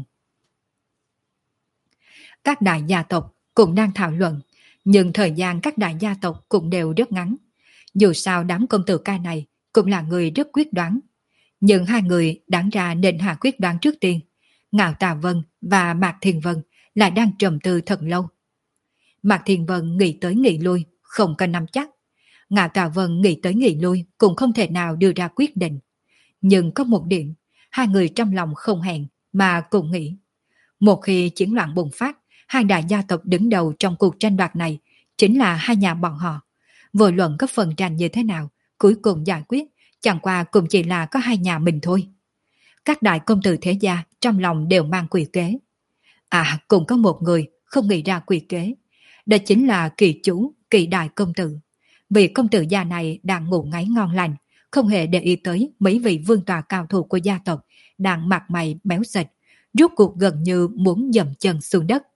Các đại gia tộc cũng đang thảo luận, nhưng thời gian các đại gia tộc cũng đều rất ngắn. Dù sao đám công tử ca này cũng là người rất quyết đoán. Nhưng hai người đáng ra nên hạ quyết đoán trước tiên. Ngạo Tà Vân và Mạc Thiên Vân lại đang trầm tư thật lâu. Mạc Thiên Vân nghĩ tới nghĩ lui, không có nắm chắc. Ngạo Tà Vân nghĩ tới nghĩ lui cũng không thể nào đưa ra quyết định. Nhưng có một điểm, hai người trong lòng không hẹn mà cùng nghĩ. Một khi chiến loạn bùng phát, hai đại gia tộc đứng đầu trong cuộc tranh đoạt này chính là hai nhà bọn họ. Vô luận có phần tranh như thế nào, cuối cùng giải quyết chẳng qua cũng chỉ là có hai nhà mình thôi. Các đại công tử thế gia trong lòng đều mang quỷ kế. À, cũng có một người không nghĩ ra quỷ kế. Đó chính là Kỳ chủ, Kỳ đại công tử. Vị công tử gia này đang ngủ ngáy ngon lành, không hề để ý tới mấy vị vương tọa cao thủ của gia tộc đang mặt mày béo xịt, rút cuộc gần như muốn dậm chân xuống đất.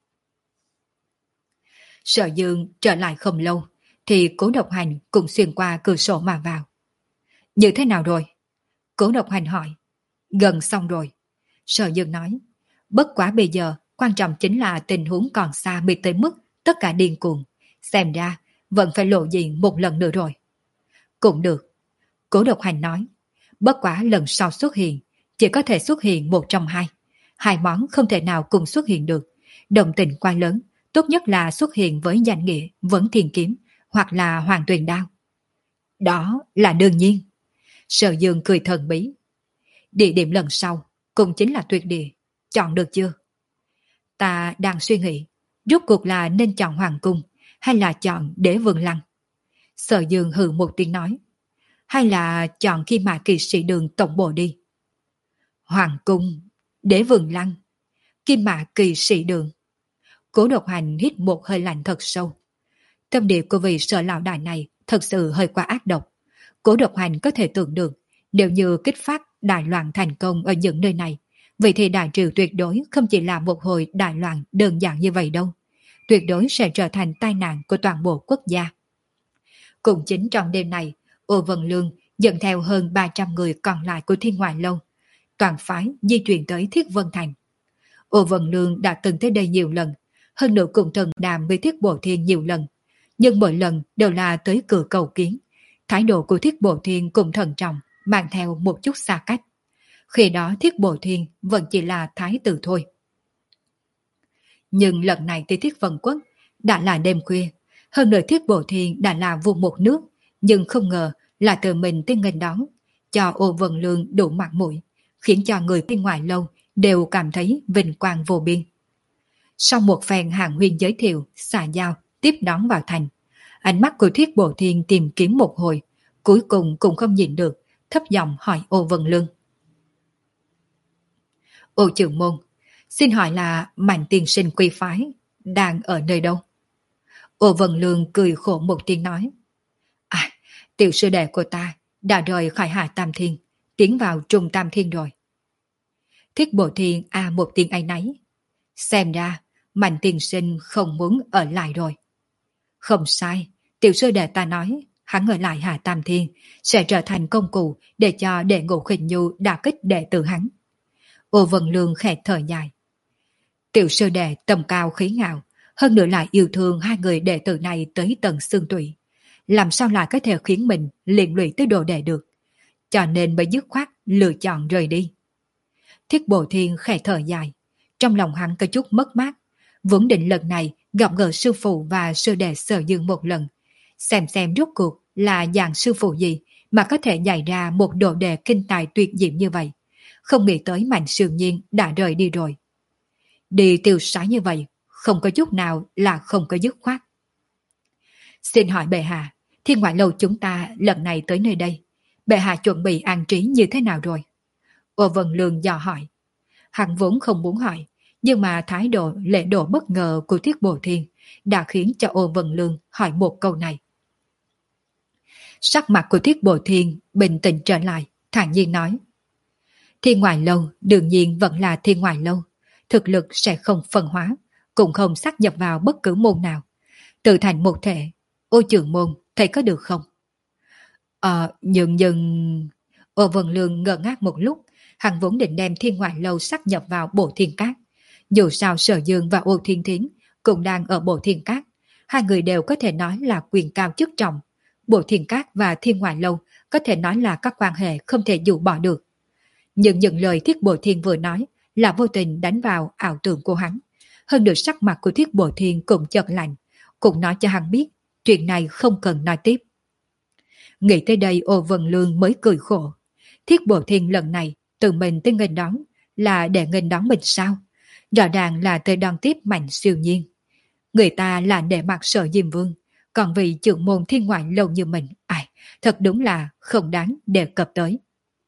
Sở Dương trở lại không lâu, thì Cố Độc Hành cũng xuyên qua cửa sổ mà vào. Như thế nào rồi? Cố Độc Hành hỏi. Gần xong rồi. Sở Dương nói. Bất quá bây giờ, quan trọng chính là tình huống còn xa mới tới mức tất cả điên cuồng. Xem ra, vẫn phải lộ diện một lần nữa rồi. Cũng được. Cố Độc Hành nói. Bất quá lần sau xuất hiện, chỉ có thể xuất hiện một trong hai. Hai món không thể nào cùng xuất hiện được. Đồng tình quá lớn, tốt nhất là xuất hiện với danh nghĩa Vấn Thiên Kiếm hoặc là Hoàng Tuyền Đao. Đó là đương nhiên. Sở Dương cười thần bí. Địa điểm lần sau cũng chính là tuyệt địa. Chọn được chưa? Ta đang suy nghĩ, rốt cuộc là nên chọn Hoàng Cung hay là chọn Đế Vương Lăng? Sở Dương hừ một tiếng nói. Hay là chọn Kim Mã Kỳ Sĩ Đường tổng bộ đi? Hoàng Cung, Đế Vương Lăng, Kim Mã Kỳ Sĩ Đường. Cố Độc Hành hít một hơi lạnh thật sâu. Tâm địa của vị Sở lão đại này thật sự hơi quá ác độc. Cố Độc Hành có thể tưởng được, nếu như kích phát đại loạn thành công ở những nơi này, vậy thì Đại Triều tuyệt đối không chỉ là một hồi đại loạn đơn giản như vậy đâu. Tuyệt đối sẽ trở thành tai nạn của toàn bộ quốc gia. Cũng chính trong đêm này, Ô Vân Lương dẫn theo hơn ba trăm người còn lại của Thiên Ngoại Lâu, toàn phái di chuyển tới Thiết Vân Thành. Ô Vân Lương đã từng tới đây nhiều lần, hơn nữa cùng thần đàm với Thiết Bộ Thiên nhiều lần, nhưng mỗi lần đều là tới cửa cầu kiến. Thái độ của Thiết Bộ Thiên cũng thận trọng, mang theo một chút xa cách. Khi đó Thiết Bộ Thiên vẫn chỉ là thái tử thôi. Nhưng lần này tới Thiết Vân Quốc đã là đêm khuya, hơn nữa Thiết Bộ Thiên đã là vua một nước, nhưng không ngờ là tự mình tới nghênh đón, cho Ô Vân Lương đủ mặt mũi, khiến cho người bên ngoài lâu đều cảm thấy vinh quang vô biên. Sau một phen hàng huyên giới thiệu, xà giao, tiếp đón vào thành, ánh mắt của Thiết Bộ Thiên tìm kiếm một hồi, cuối cùng cũng không nhịn được, thấp giọng hỏi Ô Vân Lương. Ô trưởng môn, xin hỏi là Mạnh tiên sinh quy phái đang ở nơi đâu? Ô Vân Lương cười khổ một tiếng nói. À, tiểu sư đệ của ta đã rời khỏi Hạ Tam Thiên, tiến vào Trung Tam Thiên rồi. Thiết Bộ Thiên à một tiếng ấy nấy. Xem ra, Mạnh tiên sinh không muốn ở lại rồi. Không sai, tiểu sư đệ ta nói, hắn ở lại Hạ Tam Thiên sẽ trở thành công cụ để cho đệ Ngũ Khinh Nhu đả kích đệ tử hắn. Ô Vân Lương khẽ thở dài. Tiểu sư đệ tầm cao khí ngạo, hơn nữa lại yêu thương hai người đệ tử này tới tận xương tủy. Làm sao lại có thể khiến mình liên lụy tới đồ đệ được? Cho nên mới dứt khoát lựa chọn rời đi. Thiết Bộ Thiên khẽ thở dài, trong lòng hắn có chút mất mát, vốn định lần này gặp gỡ sư phụ và sư đệ Sở Dương một lần, xem xem rốt cuộc là dạng sư phụ gì mà có thể dạy ra một đồ đệ kinh tài tuyệt diệm như vậy. Không nghĩ tới Mạnh Sương Nhiên đã rời đi rồi. Đi tiêu sái như vậy, không có chút nào là không có dứt khoát. Xin hỏi bệ hạ, Thiên Ngoại Lâu chúng ta lần này tới nơi đây, bệ hạ chuẩn bị an trí như thế nào rồi? Ô Vân Lương dò hỏi. Hắn vốn không muốn hỏi, nhưng mà thái độ lễ độ bất ngờ của Thiết Bồ Thiên đã khiến cho Ô Vân Lương hỏi một câu này. Sắc mặt của Thiết Bồ Thiên bình tĩnh trở lại, thản nhiên nói. Thiên Ngoại Lâu đương nhiên vẫn là Thiên Ngoại Lâu, thực lực sẽ không phân hóa, cũng không sát nhập vào bất cứ môn nào. Tự thành một thể, Ô Trường Môn thấy có được không? Ờ, nhưng nhưng... Ô Vân Lương ngơ ngác một lúc, hắn vốn định đem Thiên Ngoại Lâu sát nhập vào Bộ Thiên Cát. Dù sao Sở Dương và Ô Thiên Thiến cũng đang ở Bộ Thiên Cát, hai người đều có thể nói là quyền cao chức trọng. Bộ Thiên Cát và Thiên Ngoại Lâu có thể nói là các quan hệ không thể dụ bỏ được. Nhưng những lời Thiết Bộ Thiên vừa nói là vô tình đánh vào ảo tưởng của hắn. Hơn được sắc mặt của Thiết Bộ Thiên cũng chợt lạnh, cũng nói cho hắn biết chuyện này không cần nói tiếp. Nghĩ tới đây Ô Vân Lương mới cười khổ. Thiết Bộ Thiên lần này tự mình tới nghênh đón là để nghênh đón mình sao? Rõ ràng là tới đón tiếp Mạnh Siêu Nhiên. Người ta là để mặc Sở Diêm Vương, còn vì trưởng môn Thiên Ngoại Lâu như mình, ai, thật đúng là không đáng đề cập tới.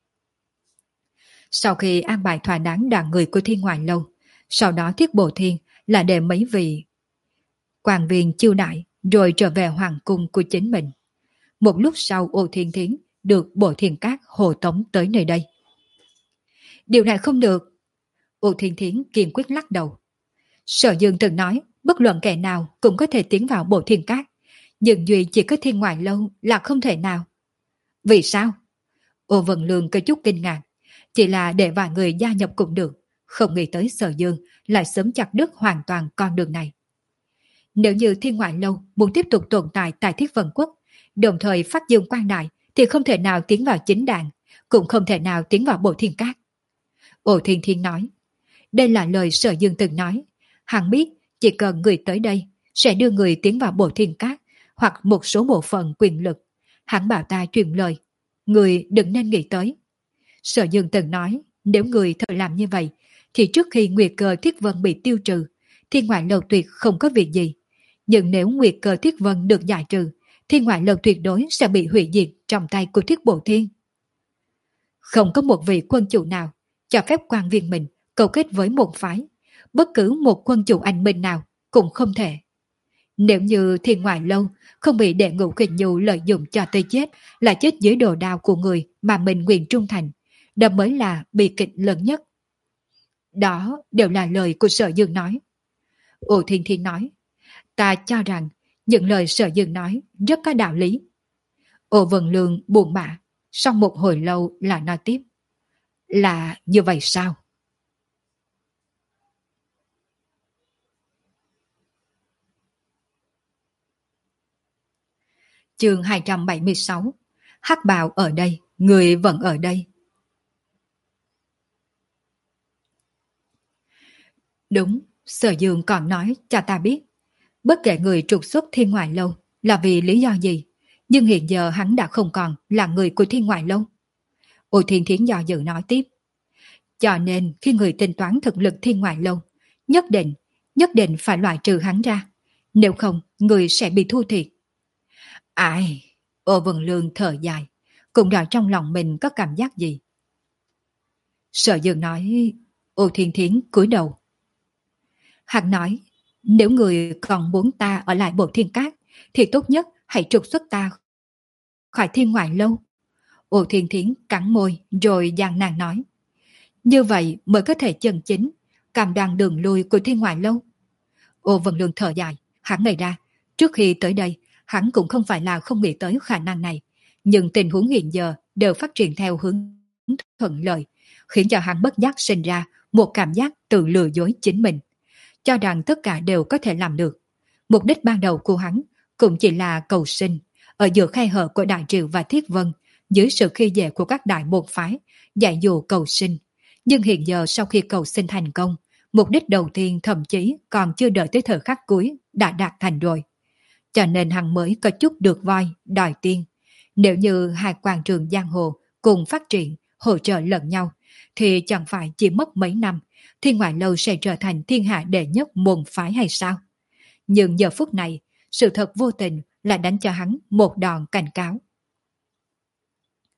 Sau khi an bài thỏa đáng đoàn người của Thiên Ngoại Lâu, sau đó Thiết Bộ Thiên là để mấy vị quan viên chiêu đại rồi trở về hoàng cung của chính mình. Một lúc sau Ô Thiên Thiến được Bộ Thiên Cát hộ tống tới nơi đây. Điều này không được. Ô Thiên Thiến kiên quyết lắc đầu. Sở Dương từng nói bất luận kẻ nào cũng có thể tiến vào Bộ Thiên Cát, nhưng duy chỉ có Thiên Ngoại Lâu là không thể nào. Vì sao? Ô Vân Lương có chút kinh ngạc. Chỉ là để vài người gia nhập cũng được, không nghĩ tới Sở Dương lại sớm chặt đứt hoàn toàn con đường này. Nếu như Thiên Ngoại Lâu muốn tiếp tục tồn tại tại Thiết Vân Quốc, đồng thời phát dương quang đại, thì không thể nào tiến vào chính đảng, cũng không thể nào tiến vào Bộ Thiên Cát. Ô Thiên Thiên nói, đây là lời Sở Dương từng nói. Hắn biết chỉ cần người tới đây sẽ đưa người tiến vào Bộ Thiên Cát hoặc một số bộ phận quyền lực. Hắn bảo ta truyền lời, người đừng nên nghĩ tới. Sở Dương từng nói, nếu người thật làm như vậy, thì trước khi nguyệt cơ Thiết Vân bị tiêu trừ, Thiên Ngoại Lâu tuyệt không có việc gì. Nhưng nếu nguyệt cơ Thiết Vân được giải trừ, Thiên Ngoại Lâu tuyệt đối sẽ bị hủy diệt trong tay của Thiết Bộ Thiên. Không có một vị quân chủ nào cho phép quan viên mình cầu kết với một phái, bất cứ một quân chủ anh minh nào cũng không thể. Nếu như Thiên Ngoại Lâu không bị đệ ngũ kình nhu lợi dụng cho tới chết, là chết dưới đồ đao của người mà mình nguyện trung thành, đó mới là bi kịch lớn nhất. Đó đều là lời của Sở Dương nói. Ô Thiên Thiên nói, ta cho rằng những lời Sở Dương nói rất có đạo lý. Ô Vân Lương buồn bã, sau một hồi lâu là nói tiếp. Là như vậy sao? Chương hai trăm bảy mươi sáu. Hắc bào ở đây, người vẫn ở đây. Đúng, Sở Dương còn nói cho ta biết, bất kể người trục xuất Thiên Ngoại Lâu là vì lý do gì, nhưng hiện giờ hắn đã không còn là người của Thiên Ngoại Lâu. Ô Thiên Thiến do dự nói tiếp. Cho nên khi người tính toán thực lực Thiên Ngoại Lâu, nhất định, nhất định phải loại trừ hắn ra. Nếu không, người sẽ bị thua thiệt. Ai? Ô Vân Lương thở dài, cũng rõ trong lòng mình có cảm giác gì. Sở Dương nói. Ô Thiên Thiến cúi đầu. Hắn nói, nếu người còn muốn ta ở lại Bộ Thiên Cát, thì tốt nhất hãy trục xuất ta khỏi Thiên Ngoại Lâu. Ô Thiên Thiến cắn môi rồi gian nan nói. Như vậy mới có thể chân chính cam đoan đường lui của Thiên Ngoại Lâu. Ô Vân Lương thở dài, hắn ngây ra. Trước khi tới đây, hắn cũng không phải là không nghĩ tới khả năng này, nhưng tình huống hiện giờ đều phát triển theo hướng thuận lợi, khiến cho hắn bất giác sinh ra một cảm giác tự lừa dối chính mình, cho rằng tất cả đều có thể làm được. Mục đích ban đầu của hắn cũng chỉ là cầu sinh, ở giữa khe hở của Đại Triều và Thiết Vân, dưới sự khi dễ của các đại môn phái, dạy dỗ cầu sinh. Nhưng hiện giờ sau khi cầu sinh thành công, mục đích đầu tiên thậm chí còn chưa đợi tới thời khắc cuối đã đạt thành rồi. Cho nên hắn mới có chút được voi, đòi tiên. Nếu như hai quan trường giang hồ cùng phát triển, hỗ trợ lẫn nhau, thì chẳng phải chỉ mất mấy năm, Thiên Ngoại Lâu sẽ trở thành thiên hạ đệ nhất môn phái hay sao? Nhưng giờ phút này, sự thật vô tình là đánh cho hắn một đòn cảnh cáo.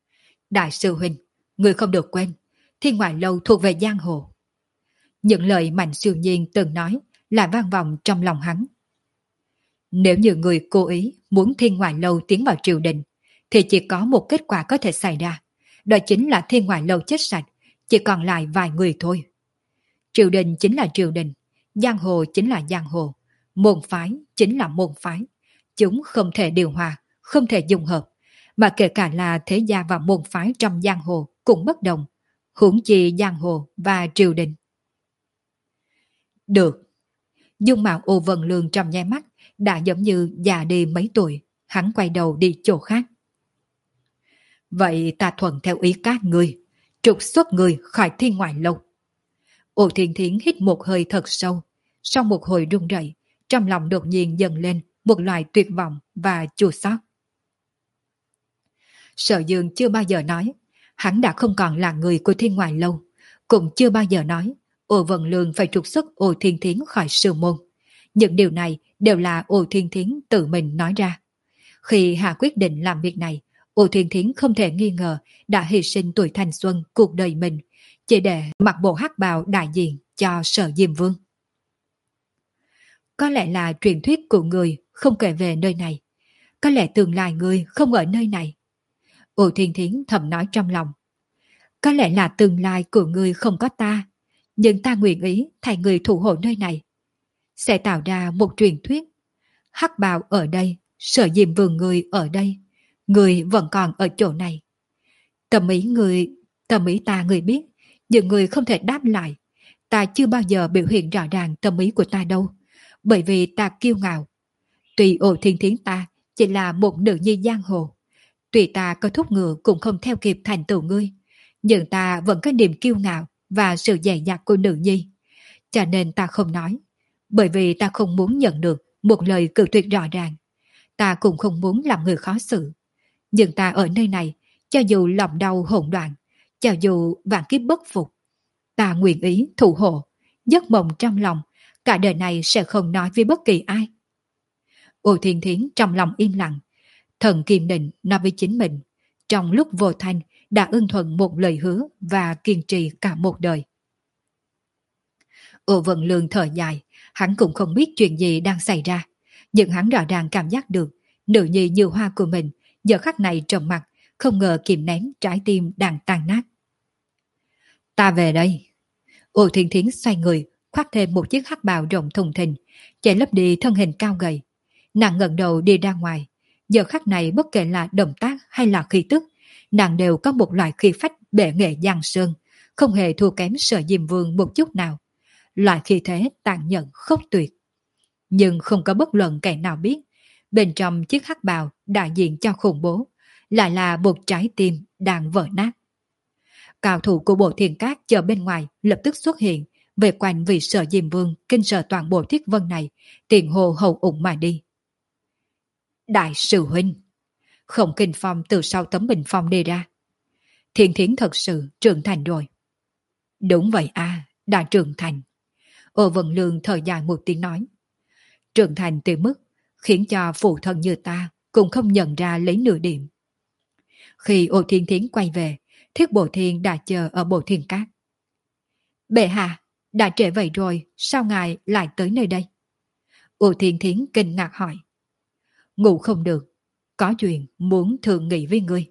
Đại sư huynh, người không được quên, Thiên Ngoại Lâu thuộc về giang hồ. Những lời Mạnh Siêu Nhiên từng nói lại vang vọng trong lòng hắn. Nếu như người cố ý muốn Thiên Ngoại Lâu tiến vào triều đình, thì chỉ có một kết quả có thể xảy ra, đó chính là Thiên Ngoại Lâu chết sạch, chỉ còn lại vài người thôi. Triều đình chính là triều đình, giang hồ chính là giang hồ, môn phái chính là môn phái. Chúng không thể điều hòa, không thể dung hợp, mà kể cả là thế gia và môn phái trong giang hồ cũng bất đồng, huống chi giang hồ và triều đình. Được. Dung mạo Ô Vân Lương trong nháy mắt đã giống như già đi mấy tuổi, hắn quay đầu đi chỗ khác. Vậy ta thuận theo ý các người, trục xuất người khỏi Thiên Ngoại Lâu. Ô Thiên Thiến hít một hơi thật sâu, sau một hồi run rẩy, trong lòng đột nhiên dần lên một loại tuyệt vọng và chua xót. Sở Dương chưa bao giờ nói hắn đã không còn là người của Thiên Ngoại Lâu, cũng chưa bao giờ nói Ô Vân Lương phải trục xuất Ô Thiên Thiến khỏi sư môn. Những điều này đều là Ô Thiên Thiến tự mình nói ra. Khi hạ quyết định làm việc này, Ô Thiên Thiến không thể nghi ngờ đã hy sinh tuổi thanh xuân cuộc đời mình chỉ để mặc bộ hắc bào đại diện cho Sở Diêm Vương. Có lẽ là truyền thuyết của người không kể về nơi này, có lẽ tương lai người không ở nơi này. Ô Thiên Thiến thầm nói trong lòng. Có lẽ là tương lai của người không có ta, nhưng ta nguyện ý thay người thủ hộ nơi này. Sẽ tạo ra một truyền thuyết. Hắc bào ở đây, Sở Diêm Vương người ở đây, người vẫn còn ở chỗ này. Tâm ý người, tâm ý ta người biết, nhưng người không thể đáp lại. Ta chưa bao giờ biểu hiện rõ ràng tâm ý của ta đâu, bởi vì ta kiêu ngạo. Tuy Ô Thiên Thiến ta chỉ là một nữ nhi giang hồ, tuy ta có thúc ngựa cũng không theo kịp thành tựu ngươi, nhưng ta vẫn có niềm kiêu ngạo và sự dè dặt của nữ nhi. Cho nên ta không nói, bởi vì ta không muốn nhận được một lời cự tuyệt rõ ràng. Ta cũng không muốn làm người khó xử. Nhưng ta ở nơi này, cho dù lòng đau hỗn loạn, cho dù vạn kiếp bất phục, ta nguyện ý thủ hộ, giấc mộng trong lòng, cả đời này sẽ không nói với bất kỳ ai. Ô Thiên Thiến trong lòng im lặng, thần kiên định nói với chính mình, trong lúc vô thanh đã ưng thuận một lời hứa và kiên trì cả một đời. Ô Vân Lương thở dài, hắn cũng không biết chuyện gì đang xảy ra, nhưng hắn rõ ràng cảm giác được nữ nhi như hoa của mình giờ khắc này trầm mặt, không ngờ kìm nén trái tim đang tan nát. Ta về đây. Ô Thiên Thiến xoay người, khoác thêm một chiếc hắc bào rộng thùng thình, che lấp đi thân hình cao gầy. Nàng ngẩng đầu đi ra ngoài. Giờ khắc này bất kể là động tác hay là khí tức, nàng đều có một loại khí phách bệ nghệ giang sơn, không hề thua kém Sở Diêm Vương một chút nào. Loại khí thế tàn nhẫn khốc tuyệt. Nhưng không có bất luận kẻ nào biết, bên trong chiếc hắc bào đại diện cho khủng bố, lại là một trái tim đang vỡ nát. Cao thủ của Bộ Thiên Cát chờ bên ngoài lập tức xuất hiện, về quanh vị Sở Diêm Vương kinh sợ toàn bộ thiết vân này, tiền hồ hầu ủng mà đi. Đại sư huynh! Khổng Kinh Phong từ sau tấm bình phong đi ra. Thiên Thiến thật sự trưởng thành rồi. Đúng vậy à, đã trưởng thành. Ô Vân Lương thở dài một tiếng nói. Trưởng thành từ mức khiến cho phụ thân như ta cũng không nhận ra lấy nửa điểm. Khi Ô Thiên Thiến quay về, Thiết Bộ Thiên đã chờ ở Bộ Thiên Cát. Bệ hạ, đã trễ vậy rồi, sao ngài lại tới nơi đây? Ô Thiên Thiến kinh ngạc hỏi. Ngủ không được, có chuyện muốn thương nghị với ngươi.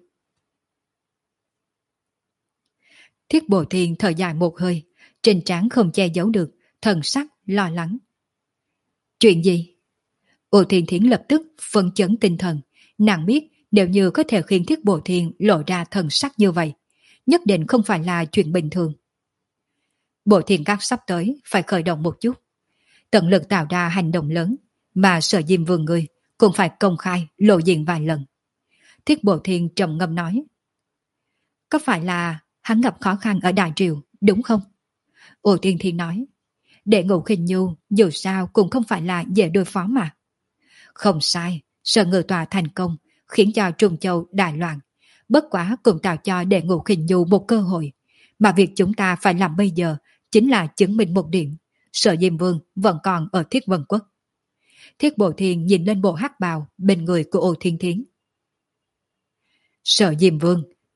Thiết Bộ Thiên thở dài một hơi, trên trán không che giấu được, thần sắc lo lắng. Chuyện gì? Ô Thiên Thiến lập tức phân chấn tinh thần, nàng biết nếu như có thể khiến Thiết Bộ Thiên lộ ra thần sắc như vậy, nhất định không phải là chuyện bình thường. Bộ Thiên Các sắp tới phải khởi động một chút, tận lực tạo ra hành động lớn, mà Sở Diêm Vương người cũng phải công khai lộ diện vài lần. Thiết Bộ Thiên trầm ngâm nói. Có phải là hắn gặp khó khăn ở Đại Triều, đúng không? Ô Thiên Thiên nói. Để Ngũ Khinh Nhu dù sao cũng không phải là dễ đối phó mà. Không sai, Sở Ngự Tòa thành công khiến cho Trung Châu đại loạn, bất quá cũng tạo cho Đệ Ngũ Khinh Nhu một cơ hội, mà việc chúng ta phải làm bây giờ chính là chứng minh một điểm, Sở Diêm Vương vẫn còn ở Thiết Vân Quốc. Thiết Bộ Thiên nhìn lên bộ hắc bào bên người của Ô Thiên Thiến. Sở Diêm Vương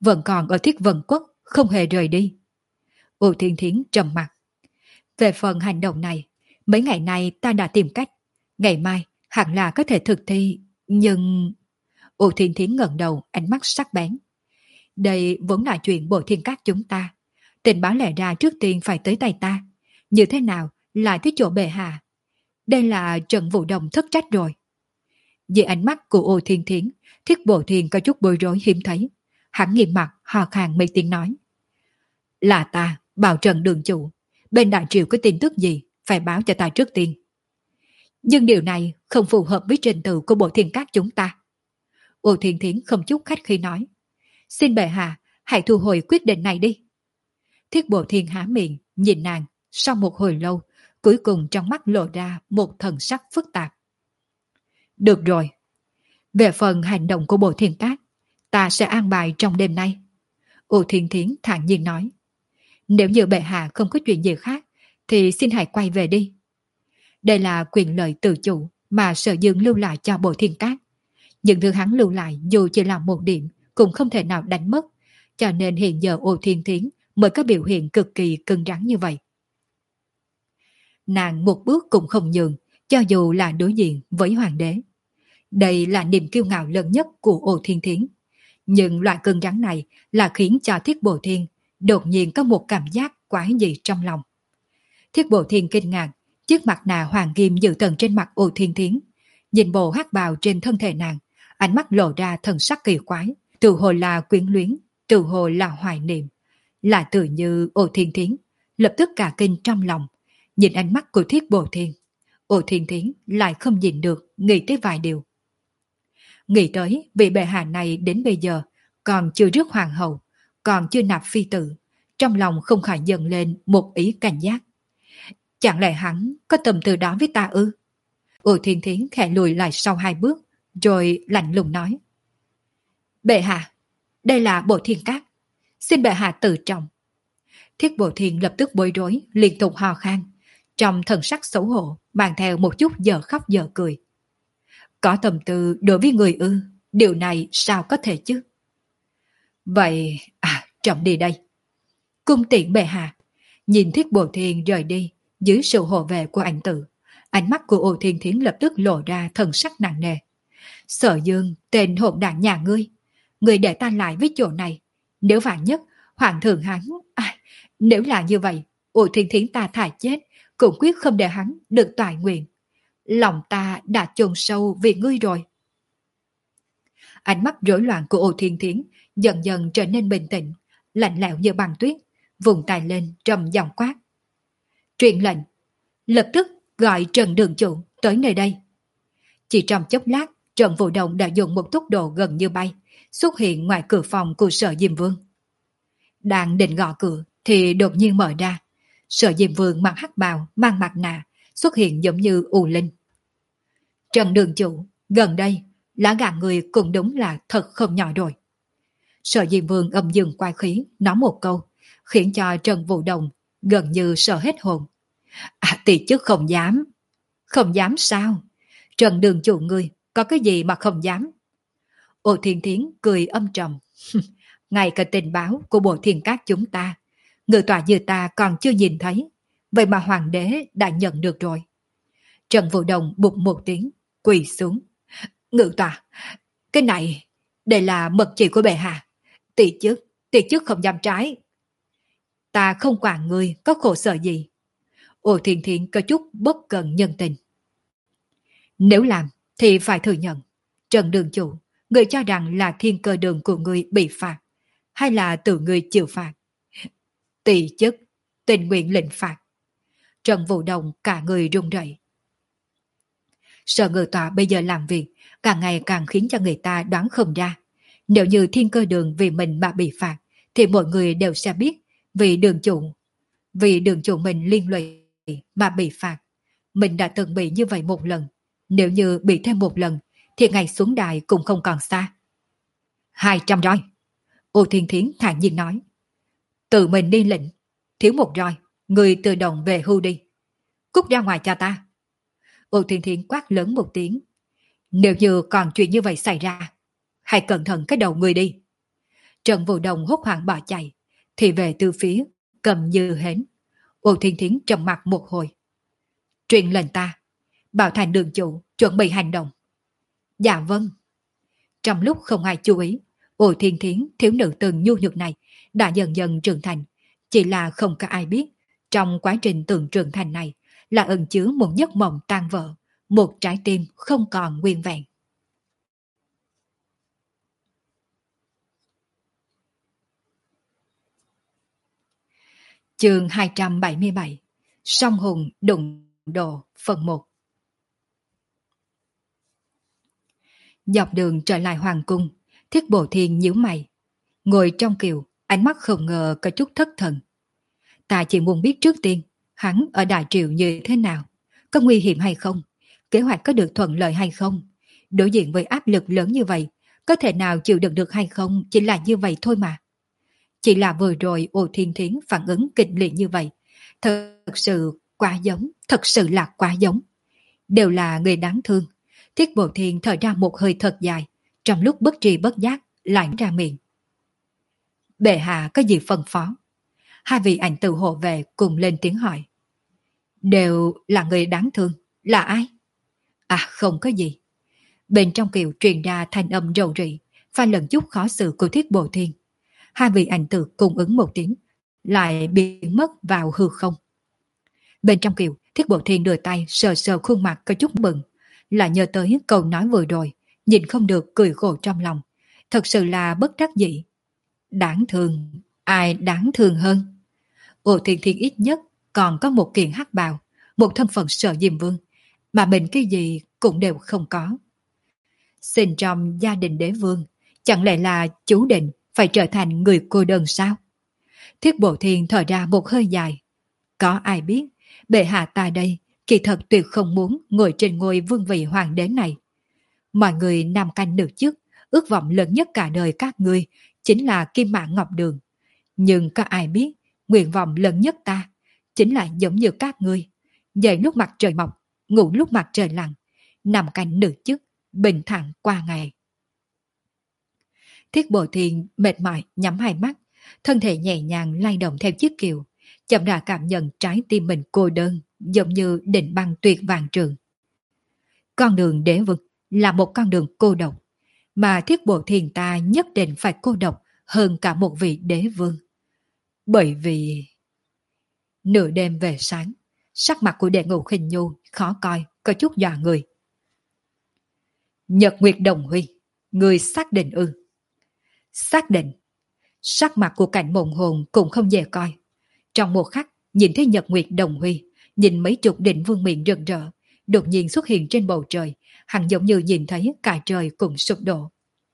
vẫn còn ở Thiết Vân Quốc, không hề rời đi. U Thiên Thiến trầm mặt. Về phần hành động này, mấy ngày nay ta đã tìm cách. Ngày mai hẳn là có thể thực thi, nhưng... U Thiên Thiến ngẩng đầu, ánh mắt sắc bén. Đây vốn là chuyện Bộ Thiên Các chúng ta. Tình báo lẽ ra trước tiên phải tới tay ta. Như thế nào lại tới chỗ bệ hạ? Đây là Trần Vũ Đồng thất trách rồi. Dưới ánh mắt của U Thiên Thiến, Thiết Bộ Thiên có chút bối rối hiếm thấy. Hắn nghiêm mặt, hò khàn mấy tiếng nói. Là ta, bảo Trần đường chủ. Bên Đại Triều có tin tức gì, phải báo cho ta trước tiên. Nhưng điều này không phù hợp với trình tự của Bộ Thiên Các chúng ta. U Thiên Thiến không chút khách khi nói. Xin bệ hạ, hãy thu hồi quyết định này đi. Thiết Bộ Thiên há miệng, nhìn nàng, sau một hồi lâu, cuối cùng trong mắt lộ ra một thần sắc phức tạp. Được rồi. Về phần hành động của Bộ Thiên Các, ta sẽ an bài trong đêm nay. U Thiên Thiến thản nhiên nói. Nếu như bệ hạ không có chuyện gì khác, thì xin hãy quay về đi. Đây là quyền lợi tự chủ mà Sở Dương lưu lại cho Bộ Thiên Các. Những thứ hắn lưu lại dù chỉ là một điểm cũng không thể nào đánh mất, cho nên hiện giờ U Thiên Thiến mới có biểu hiện cực kỳ cứng rắn như vậy. Nàng một bước cũng không nhường, cho dù là đối diện với hoàng đế. Đây là niềm kiêu ngạo lớn nhất của U Thiên Thiến. Nhưng loại cứng rắn này là khiến cho Thiết Bộ Thiên đột nhiên có một cảm giác quái dị trong lòng. Thiết Bộ Thiên kinh ngạc, chiếc mặt nạ hoàng kim dự tận trên mặt U Thiên Thiến. Nhìn bộ hắc bào trên thân thể nàng, ánh mắt lộ ra thần sắc kỳ quái, từ hồi là quyến luyến, từ hồi là hoài niệm. Là tự như U Thiên Thiến, lập tức cả kinh trong lòng, nhìn ánh mắt của Thiết Bộ Thiên. U Thiên Thiến lại không nhìn được, nghĩ tới vài điều. Nghĩ tới vị bệ hạ này đến bây giờ còn chưa rước hoàng hậu, còn chưa nạp phi tử, trong lòng không khỏi dần lên một ý cảnh giác. Chẳng lẽ hắn có tầm từ đó với ta ư? U Thiên Thiến khẽ lùi lại sau hai bước, rồi lạnh lùng nói. Bệ hạ, đây là Bộ Thiên Các, xin bệ hạ tự trọng. Thiết Bộ Thiên lập tức bối rối, liên tục hò khan, trong thần sắc xấu hổ, mang theo một chút giờ khóc giờ cười. Có tâm tư đối với người ư, điều này sao có thể chứ? Vậy, à, trọng đi đây. Cung tiễn bệ hạ, nhìn Thiết Bộ Thiên rời đi, dưới sự hộ vệ của ảnh tử, ánh mắt của U Thiên Thiến lập tức lộ ra thần sắc nặng nề. Sở Dương, tên hỗn đản nhà ngươi, ngươi để ta lại với chỗ này. Nếu vạn nhất, hoàng thượng hắn, à, nếu là như vậy, U Thiên Thiến ta thà chết, cũng quyết không để hắn được toại nguyện. Lòng ta đã chôn sâu vì ngươi rồi. Ánh mắt rối loạn của U Thiên Thiến dần dần trở nên bình tĩnh, lạnh lẽo như băng tuyết, vùng tay lên trầm giọng quát. Truyền lệnh, lập tức gọi Trần đường chủ tới nơi đây. Chỉ trong chốc lát, Trần Vũ Đồng đã dùng một tốc độ gần như bay, xuất hiện ngoài cửa phòng của Sở Diêm Vương. Đang định gõ cửa thì đột nhiên mở ra. Sở Diêm Vương mặc hắc bào, mang mặt nạ, xuất hiện giống như U Linh. Trần đường chủ, gần đây, lá gà người cũng đúng là thật không nhỏ rồi. Sở Diêm Vương âm dương quay khí, nói một câu, khiến cho Trần Vũ Đồng gần như sợ hết hồn. À, tỷ chức không dám. Không dám sao? Trần đường chủ ngươi, có cái gì mà không dám? Ô Thiên Thiến cười âm trầm. Ngay cả tình báo của Bộ Thiên Các chúng ta, người tòa như ta còn chưa nhìn thấy, vậy mà hoàng đế đã nhận được rồi. Trần Vũ Đồng bụt một tiếng, quỳ xuống. Ngự tòa, cái này, đây là mật chỉ của bệ hạ. Tỷ chức, tỷ chức không dám trái. Ta không quản ngươi có khổ sở gì. Ô Thiên Thiến có chút bất cần nhân tình. Nếu làm thì phải thừa nhận. Trần đường chủ, người cho rằng là thiên cơ đường của người bị phạt, hay là tự người chịu phạt? Tỷ chức, tình nguyện lệnh phạt. Trần Vũ Đồng cả người run rẩy. Sở ngự tòa bây giờ làm việc càng ngày càng khiến cho người ta đoán không ra. Nếu như thiên cơ đường vì mình mà bị phạt, thì mọi người đều sẽ biết vì đường chủ, vì đường chủ mình liên lụy mà bị phạt. Mình đã từng bị như vậy một lần. Nếu như bị thêm một lần, thì ngày xuống đài cũng không còn xa. Hai trăm roi. Ô Thiên Thiến thản nhiên nói. Tự mình đi lệnh, thiếu một roi, người tự động về hưu đi. Cút ra ngoài cho ta. Ô Thiên Thiến quát lớn một tiếng. Nếu như còn chuyện như vậy xảy ra, hãy cẩn thận cái đầu người đi. Trần Vũ Đồng hốt hoảng bỏ chạy, thì về từ phía, cầm như hến. Ô Thiên Thiến trầm mặt một hồi. Truyền lệnh ta, bảo Thành đường chủ chuẩn bị hành động. Dạ vâng. Trong lúc không ai chú ý, Ô Thiên Thiến thiếu nữ từng nhu nhược này đã dần dần trưởng thành. Chỉ là không có ai biết, trong quá trình tưởng trưởng thành này là ẩn chứa một giấc mộng tan vỡ, một trái tim không còn nguyên vẹn. Chương hai trăm bảy mươi bảy. Song hùng đụng độ phần một. Dọc đường trở lại hoàng cung, Thiết Bộ Thiên nhíu mày, ngồi trong kiều, ánh mắt không ngờ có chút thất thần. Ta chỉ muốn biết trước tiên, hắn ở Đại Triệu như thế nào, có nguy hiểm hay không, kế hoạch có được thuận lợi hay không, đối diện với áp lực lớn như vậy, có thể nào chịu đựng được hay không, chỉ là như vậy thôi mà. Chỉ là vừa rồi Ô Thiên Thiến phản ứng kịch liệt như vậy, thật sự quá giống, thật sự là quá giống. Đều là người đáng thương. Thiết Bộ Thiên thở ra một hơi thật dài, trong lúc bất tri bất giác, lại ra miệng. Bệ hạ có gì phân phó? Hai vị ảnh tử hộ vệ cùng lên tiếng hỏi. Đều là người đáng thương, là ai? À không có gì. Bên trong kiều truyền ra thanh âm rầu rĩ, pha lần chút khó xử của Thiết Bộ Thiên. Hai vị ảnh tử cùng ứng một tiếng, lại biến mất vào hư không. Bên trong kiều, Thiết Bộ Thiên đưa tay sờ sờ khuôn mặt có chút bừng, lại nhớ tới câu nói vừa rồi, nhìn không được cười khổ trong lòng. Thật sự là bất đắc dĩ. Đáng thương, ai đáng thương hơn? Ô Thiên Thiên ít nhất còn có một kiện hắc bào, một thân phận Sở Diêm Vương, mà mình cái gì cũng đều không có. Sinh trong gia đình đế vương, chẳng lẽ là chú định phải trở thành người cô đơn sao? Thiết Bộ Thiên thở ra một hơi dài. Có ai biết, bệ hạ ta đây kỳ thật tuyệt không muốn ngồi trên ngôi vương vị hoàng đế này. Mọi người nam canh được chức, ước vọng lớn nhất cả đời các ngươi chính là Kim Mã Ngọc Đường. Nhưng có ai biết, nguyện vọng lớn nhất ta chính là giống như các ngươi, dậy lúc mặt trời mọc, ngủ lúc mặt trời lặn, nằm cạnh nữ chức, bình thản qua ngày. Thiết Bộ Thiên mệt mỏi nhắm hai mắt, thân thể nhẹ nhàng lay động theo chiếc kiều, chậm rãi cảm nhận trái tim mình cô đơn, giống như định băng tuyệt vàng trường. Con đường đế vực là một con đường cô độc, mà Thiết Bộ Thiên ta nhất định phải cô độc hơn cả một vị đế vương. Bởi vì... Nửa đêm về sáng, sắc mặt của Đệ Ngũ Khinh Nhu khó coi, có chút dọa người. Nhật Nguyệt Đồng Huy, người xác định ư? Xác định. Sắc mặt của Cảnh Mộng Hồn cũng không dễ coi. Trong một khắc, nhìn thấy Nhật Nguyệt Đồng Huy, nhìn mấy chục đỉnh vương miện rực rỡ, đột nhiên xuất hiện trên bầu trời, hẳn giống như nhìn thấy cả trời cũng sụp đổ.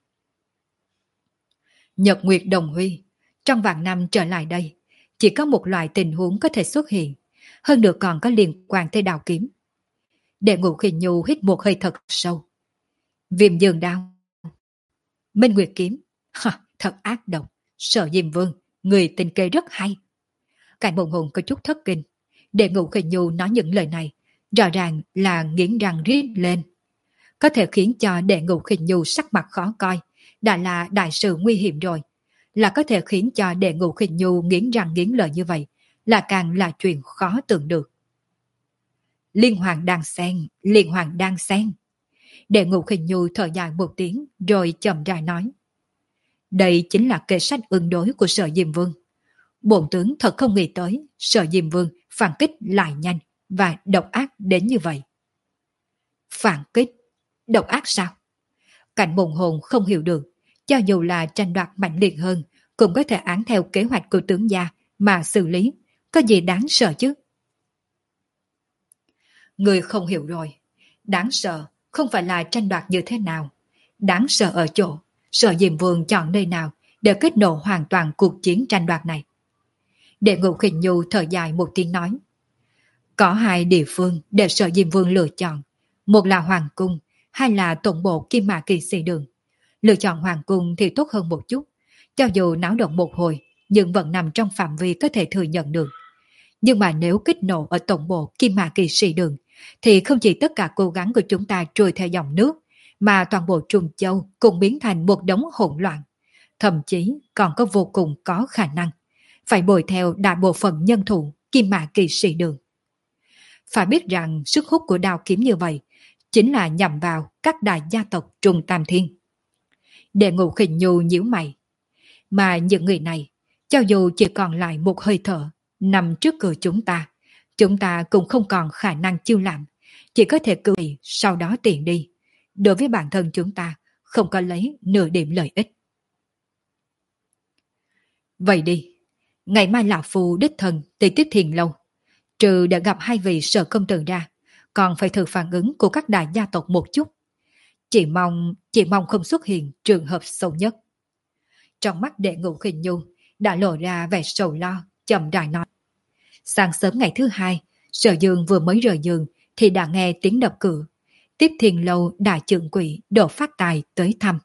Nhật Nguyệt Đồng Huy, trong vạn năm trở lại đây, chỉ có một loại tình huống có thể xuất hiện, hơn nữa còn có liên quan tới đào kiếm. Đệ Ngũ Khinh Nhu hít một hơi thật sâu. Viêm dương đao. Minh Nguyệt kiếm. Ha, thật ác độc. Sở Diêm Vương, người tình kê rất hay. Cảnh Mộng Hồn có chút thất kinh. Đệ Ngũ Khinh Nhu nói những lời này, rõ ràng là nghiến răng rít lên. Có thể khiến cho Đệ Ngũ Khinh Nhu sắc mặt khó coi, đã là đại sự nguy hiểm rồi. Là có thể khiến cho Đệ Ngũ Khinh Nhu nghiến răng nghiến lợi như vậy, là càng là chuyện khó tưởng được. Liên Hoàng đang xen, Liên Hoàng đang xen. Đệ Ngũ Khinh Nhu thở dài một tiếng rồi chậm rãi nói. Đây chính là kế sách ứng đối của Sở Diêm Vương. Bổn tướng thật không nghĩ tới Sở Diêm Vương phản kích lại nhanh và độc ác đến như vậy. Phản kích? Độc ác sao? Cảnh Mộng Hồn không hiểu được, cho dù là tranh đoạt mạnh liệt hơn, cũng có thể án theo kế hoạch của tướng gia mà xử lý, có gì đáng sợ chứ? Người không hiểu rồi, đáng sợ không phải là tranh đoạt như thế nào, đáng sợ ở chỗ Sở Diêm Vương chọn nơi nào để kết nổ hoàn toàn cuộc chiến tranh đoạt này. Đệ Ngũ Khinh Nhu thở dài một tiếng nói. Có hai địa phương để Sở Diêm Vương lựa chọn, một là Hoàng Cung, hai là tổng bộ Kim Mã Kỳ Sĩ Đường. Lựa chọn Hoàng Cung thì tốt hơn một chút, cho dù náo động một hồi, nhưng vẫn nằm trong phạm vi có thể thừa nhận được. Nhưng mà nếu kích nổ ở tổng bộ Kim Mã Kỳ Sĩ Đường, thì không chỉ tất cả cố gắng của chúng ta trôi theo dòng nước, mà toàn bộ Trung Châu cũng biến thành một đống hỗn loạn. thậm chí còn có vô cùng có khả năng phải bồi theo đại bộ phận nhân thủ Kim Mã Kỵ Sĩ Đường. Phải biết rằng sức hút của đao kiếm như vậy chính là nhằm vào các đại gia tộc Trung Tam Thiên. Đệ Ngũ Khinh Nhu nhíu mày, mà những người này, cho dù chỉ còn lại một hơi thở nằm trước cửa chúng ta, chúng ta cũng không còn khả năng chiêu làm, chỉ có thể cười sau đó tiện đi. Đối với bản thân chúng ta, không có lấy nửa điểm lợi ích. Vậy đi, ngày mai lão phu đích thân tới Tiếp Thiền Lâu, trừ đã gặp hai vị Sở công tử ra, còn phải thử phản ứng của các đại gia tộc một chút. Chỉ mong, chỉ mong không xuất hiện trường hợp xấu nhất. Trong mắt Đệ Ngũ Khinh Nhu đã lộ ra vẻ sầu lo, chậm rãi nói. Sáng sớm ngày thứ hai, Sở Dương vừa mới rời giường thì đã nghe tiếng đập cửa. Tiếp Thiền Lâu đại trưởng quỹ Đỗ Phát Tài tới thăm.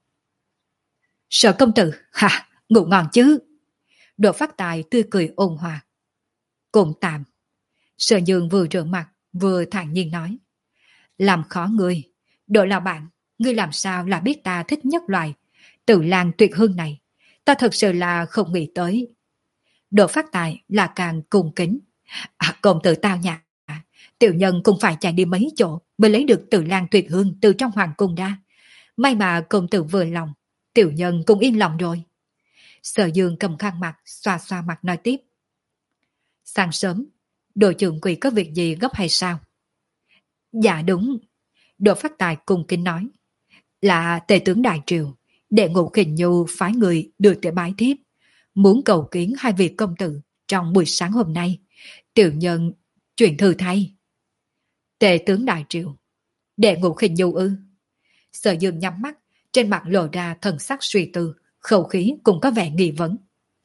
Sở công tử, hả, ngủ ngon chứ? Đỗ Phát Tài tươi cười ôn hòa. Cũng tạm. Sở Dương vừa rửa mặt, vừa thản nhiên nói. Làm khó ngươi, Đỗ lão bạn, ngươi làm sao là biết ta thích nhất loại Tử Lan Tuyệt Hương này? Ta thật sự là không nghĩ tới. Đỗ Phát Tài là càng cung kính. À, công tử tao nhã, tiểu nhân cũng phải chạy đi mấy chỗ mới lấy được Tử Lan Tuyệt Hương từ trong hoàng cung ra. May mà công tử vừa lòng, tiểu nhân cũng yên lòng rồi. Sở Dương cầm khăn mặt, xoa xoa mặt nói tiếp. Sáng sớm, đội trưởng quỷ có việc gì gấp hay sao? Dạ đúng. Đỗ Phát Tài cung kính nói. Là tề tướng Đại Triều, Đệ Ngũ Khinh Nhu phái người đưa tới bái thiếp, muốn cầu kiến hai vị công tử trong buổi sáng hôm nay. Tiểu nhân chuyển thư thay. Tề tướng Đại Triều, Đệ Ngũ Khinh Nhu ư? Sở Dương nhắm mắt, trên mặt lộ ra thần sắc suy tư, khẩu khí cũng có vẻ nghi vấn.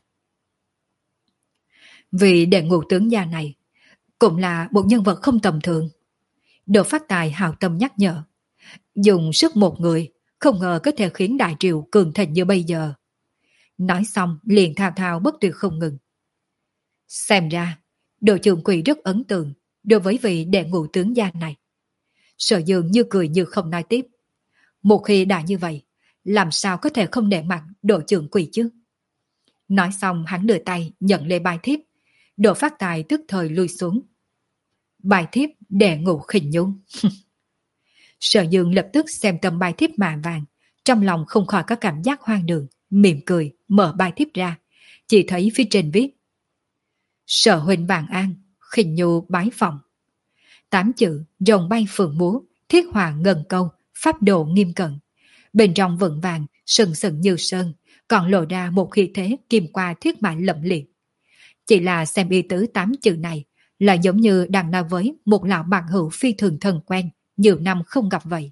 Vì Đệ Ngũ tướng gia này cũng là một nhân vật không tầm thường. Đỗ Phát Tài hào tâm nhắc nhở. Dùng sức một người, không ngờ có thể khiến Đại Triều cường thịnh như bây giờ. Nói xong liền thao thao bất tuyệt không ngừng. Xem ra, đội trưởng quỷ rất ấn tượng đối với vị Đệ Ngũ tướng gia này. Sở Dương như cười như không nói tiếp. Một khi đã như vậy, làm sao có thể không nể mặt đội trưởng quỷ chứ? Nói xong hắn đưa tay nhận lấy bài thiếp. Đỗ Phát Tài tức thời lui xuống. Bài thiếp Đệ Ngũ Khinh Nhu. Sở Dương lập tức xem tấm bài thiếp mạ vàng, trong lòng không khỏi có cảm giác hoang đường, mỉm cười, mở bài thiếp ra, chỉ thấy phía trên viết. Sở huynh vàng an, Khinh Nhu bái phòng. Tám chữ, rồng bay phượng múa, thiết hòa ngân câu, pháp độ nghiêm cẩn. Bên trong vững vàng, sừng sừng như sơn, còn lộ ra một khí thế kim qua thiết mã lẫm liệt. Chỉ là xem ý tứ tám chữ này, là giống như đang nói với một lão bạn hữu phi thường thân quen, nhiều năm không gặp vậy.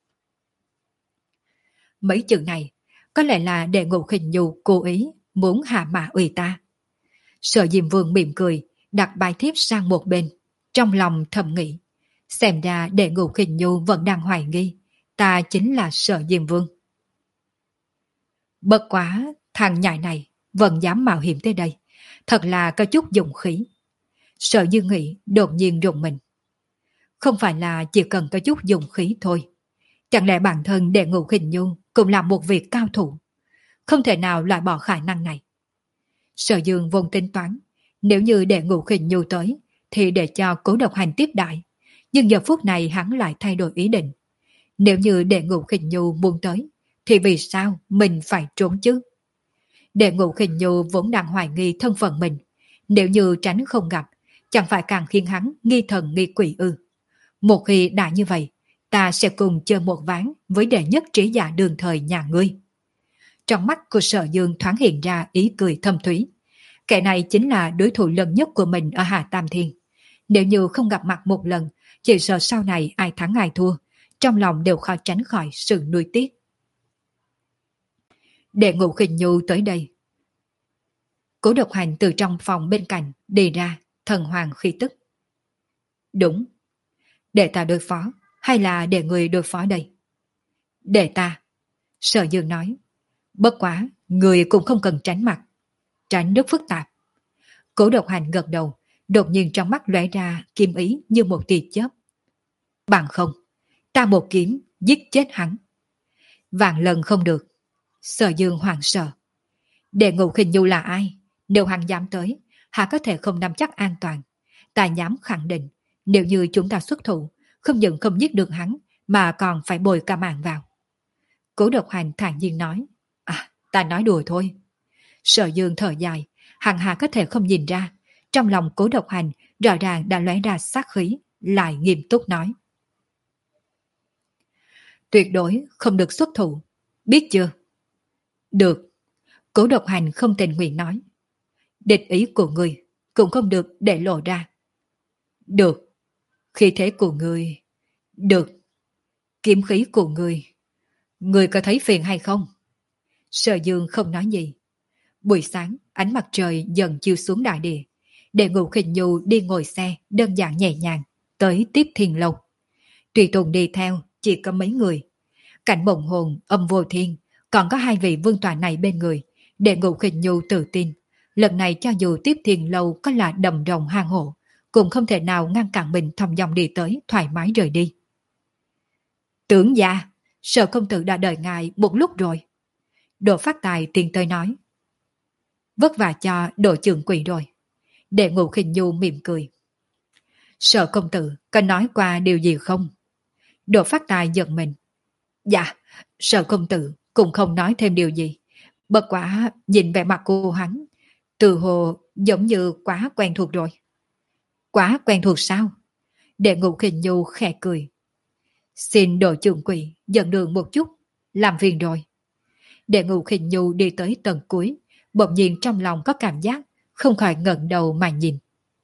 Mấy chữ này, có lẽ là Đệ Ngũ Khinh Nhu cố ý muốn hạ mã ủy ta. Sở Diêm Vương mỉm cười, đặt bài thiếp sang một bên, trong lòng thầm nghĩ. Xem ra Đệ Ngũ Khinh Nhu vẫn đang hoài nghi, ta chính là Sở Diêm Vương. Bất quá, thằng nhãi này vẫn dám mạo hiểm tới đây, thật là có chút dụng khí. Sở Dương nghĩ đột nhiên rùng mình. Không phải là chỉ cần có chút dùng khí thôi. Chẳng lẽ bản thân Đệ Ngũ Khinh Nhu cũng là một việc cao thủ? Không thể nào loại bỏ khả năng này. Sở Dương vốn tính toán, nếu như Đệ Ngũ Khinh Nhu tới, thì để cho Cố Độc Hành tiếp đại. Nhưng giờ phút này hắn lại thay đổi ý định. Nếu như Đệ Ngũ Khinh Nhu muốn tới, thì vì sao mình phải trốn chứ? Đệ Ngũ Khinh Nhu vốn đang hoài nghi thân phận mình. Nếu như tránh không gặp, chẳng phải càng khiến hắn nghi thần nghi quỷ ư? Một khi đã như vậy, ta sẽ cùng chơi một ván với đệ nhất trí giả đường thời nhà ngươi. Trong mắt của Sở Dương thoáng hiện ra ý cười thâm thúy. Kẻ này chính là đối thủ lớn nhất của mình ở Hà Tam Thiên. Nếu như không gặp mặt một lần, chỉ sợ sau này ai thắng ai thua, trong lòng đều khó tránh khỏi sự nuối tiếc. Đệ Ngũ Khinh Nhu tới đây. Cố Độc Hành từ trong phòng bên cạnh đi ra, thần hoàng khí tức. Đúng. Để ta đối phó, hay là để người đối phó đây? Để ta. Sở Dương nói. Bất quá, người cũng không cần tránh mặt. Tránh rất phức tạp. Cố Độc Hành gật đầu, đột nhiên trong mắt lóe ra kim ý như một tia chớp. Bằng không, ta một kiếm giết chết hắn. Vạn lần không được. Sở Dương hoảng sợ. Đệ ngũ khinh nhu là ai? Nếu hắn dám tới, hắn có thể không nắm chắc an toàn. Ta dám khẳng định, nếu như chúng ta xuất thủ, không những không giết được hắn, mà còn phải bồi cả mạng vào. Cố Độc Hành thản nhiên nói. À, ta nói đùa thôi. Sở Dương thở dài, hằng hà có thể không nhìn ra. Trong lòng Cố Độc Hành rõ ràng đã lóe ra sát khí, lại nghiêm túc nói. Tuyệt đối không được xuất thủ, biết chưa? Được. Cố Độc Hành không tình nguyện nói. Địch ý của người cũng không được để lộ ra. Được. Khí thế của người. Được. Kiếm khí của người. Người có thấy phiền hay không? Sở Dương không nói gì. Buổi sáng, ánh mặt trời dần chiếu xuống đại địa. Đệ Ngũ Khinh Nhu đi ngồi xe đơn giản nhẹ nhàng tới tiếp Thiên Lâu. Tùy tùng đi theo chỉ có mấy người. Cảnh Mộng Hồn, Âm Vô Thiên, còn có hai vị vương tọa này bên người. Đệ Ngũ Khinh Nhu tự tin, lần này cho dù tiếp Thiên Lâu có là đầm rồng hang hổ, cũng không thể nào ngăn cản mình thong dong đi tới, thoải mái rời đi. Tưởng gia, Sở công tử đã đợi ngài một lúc rồi. Đỗ Phát Tài tiến tới nói. Vất vả cho Đỗ trưởng quỷ rồi. Đệ Ngũ Khinh Nhu mỉm cười. Sở công tử có nói qua điều gì không? Đỗ Phát Tài giận mình. Dạ, Sở công tử cũng không nói thêm điều gì. Bất quả nhìn vẻ mặt của hắn, từ hồ giống như quá quen thuộc rồi. Quá quen thuộc sao? Đệ Ngũ Khinh Nhu khẽ cười. Xin Đỗ trưởng quỷ dẫn đường một chút, làm phiền rồi. Đệ Ngũ Khinh Nhu đi tới tầng cuối, bỗng nhiên trong lòng có cảm giác, không khỏi ngẩng đầu mà nhìn.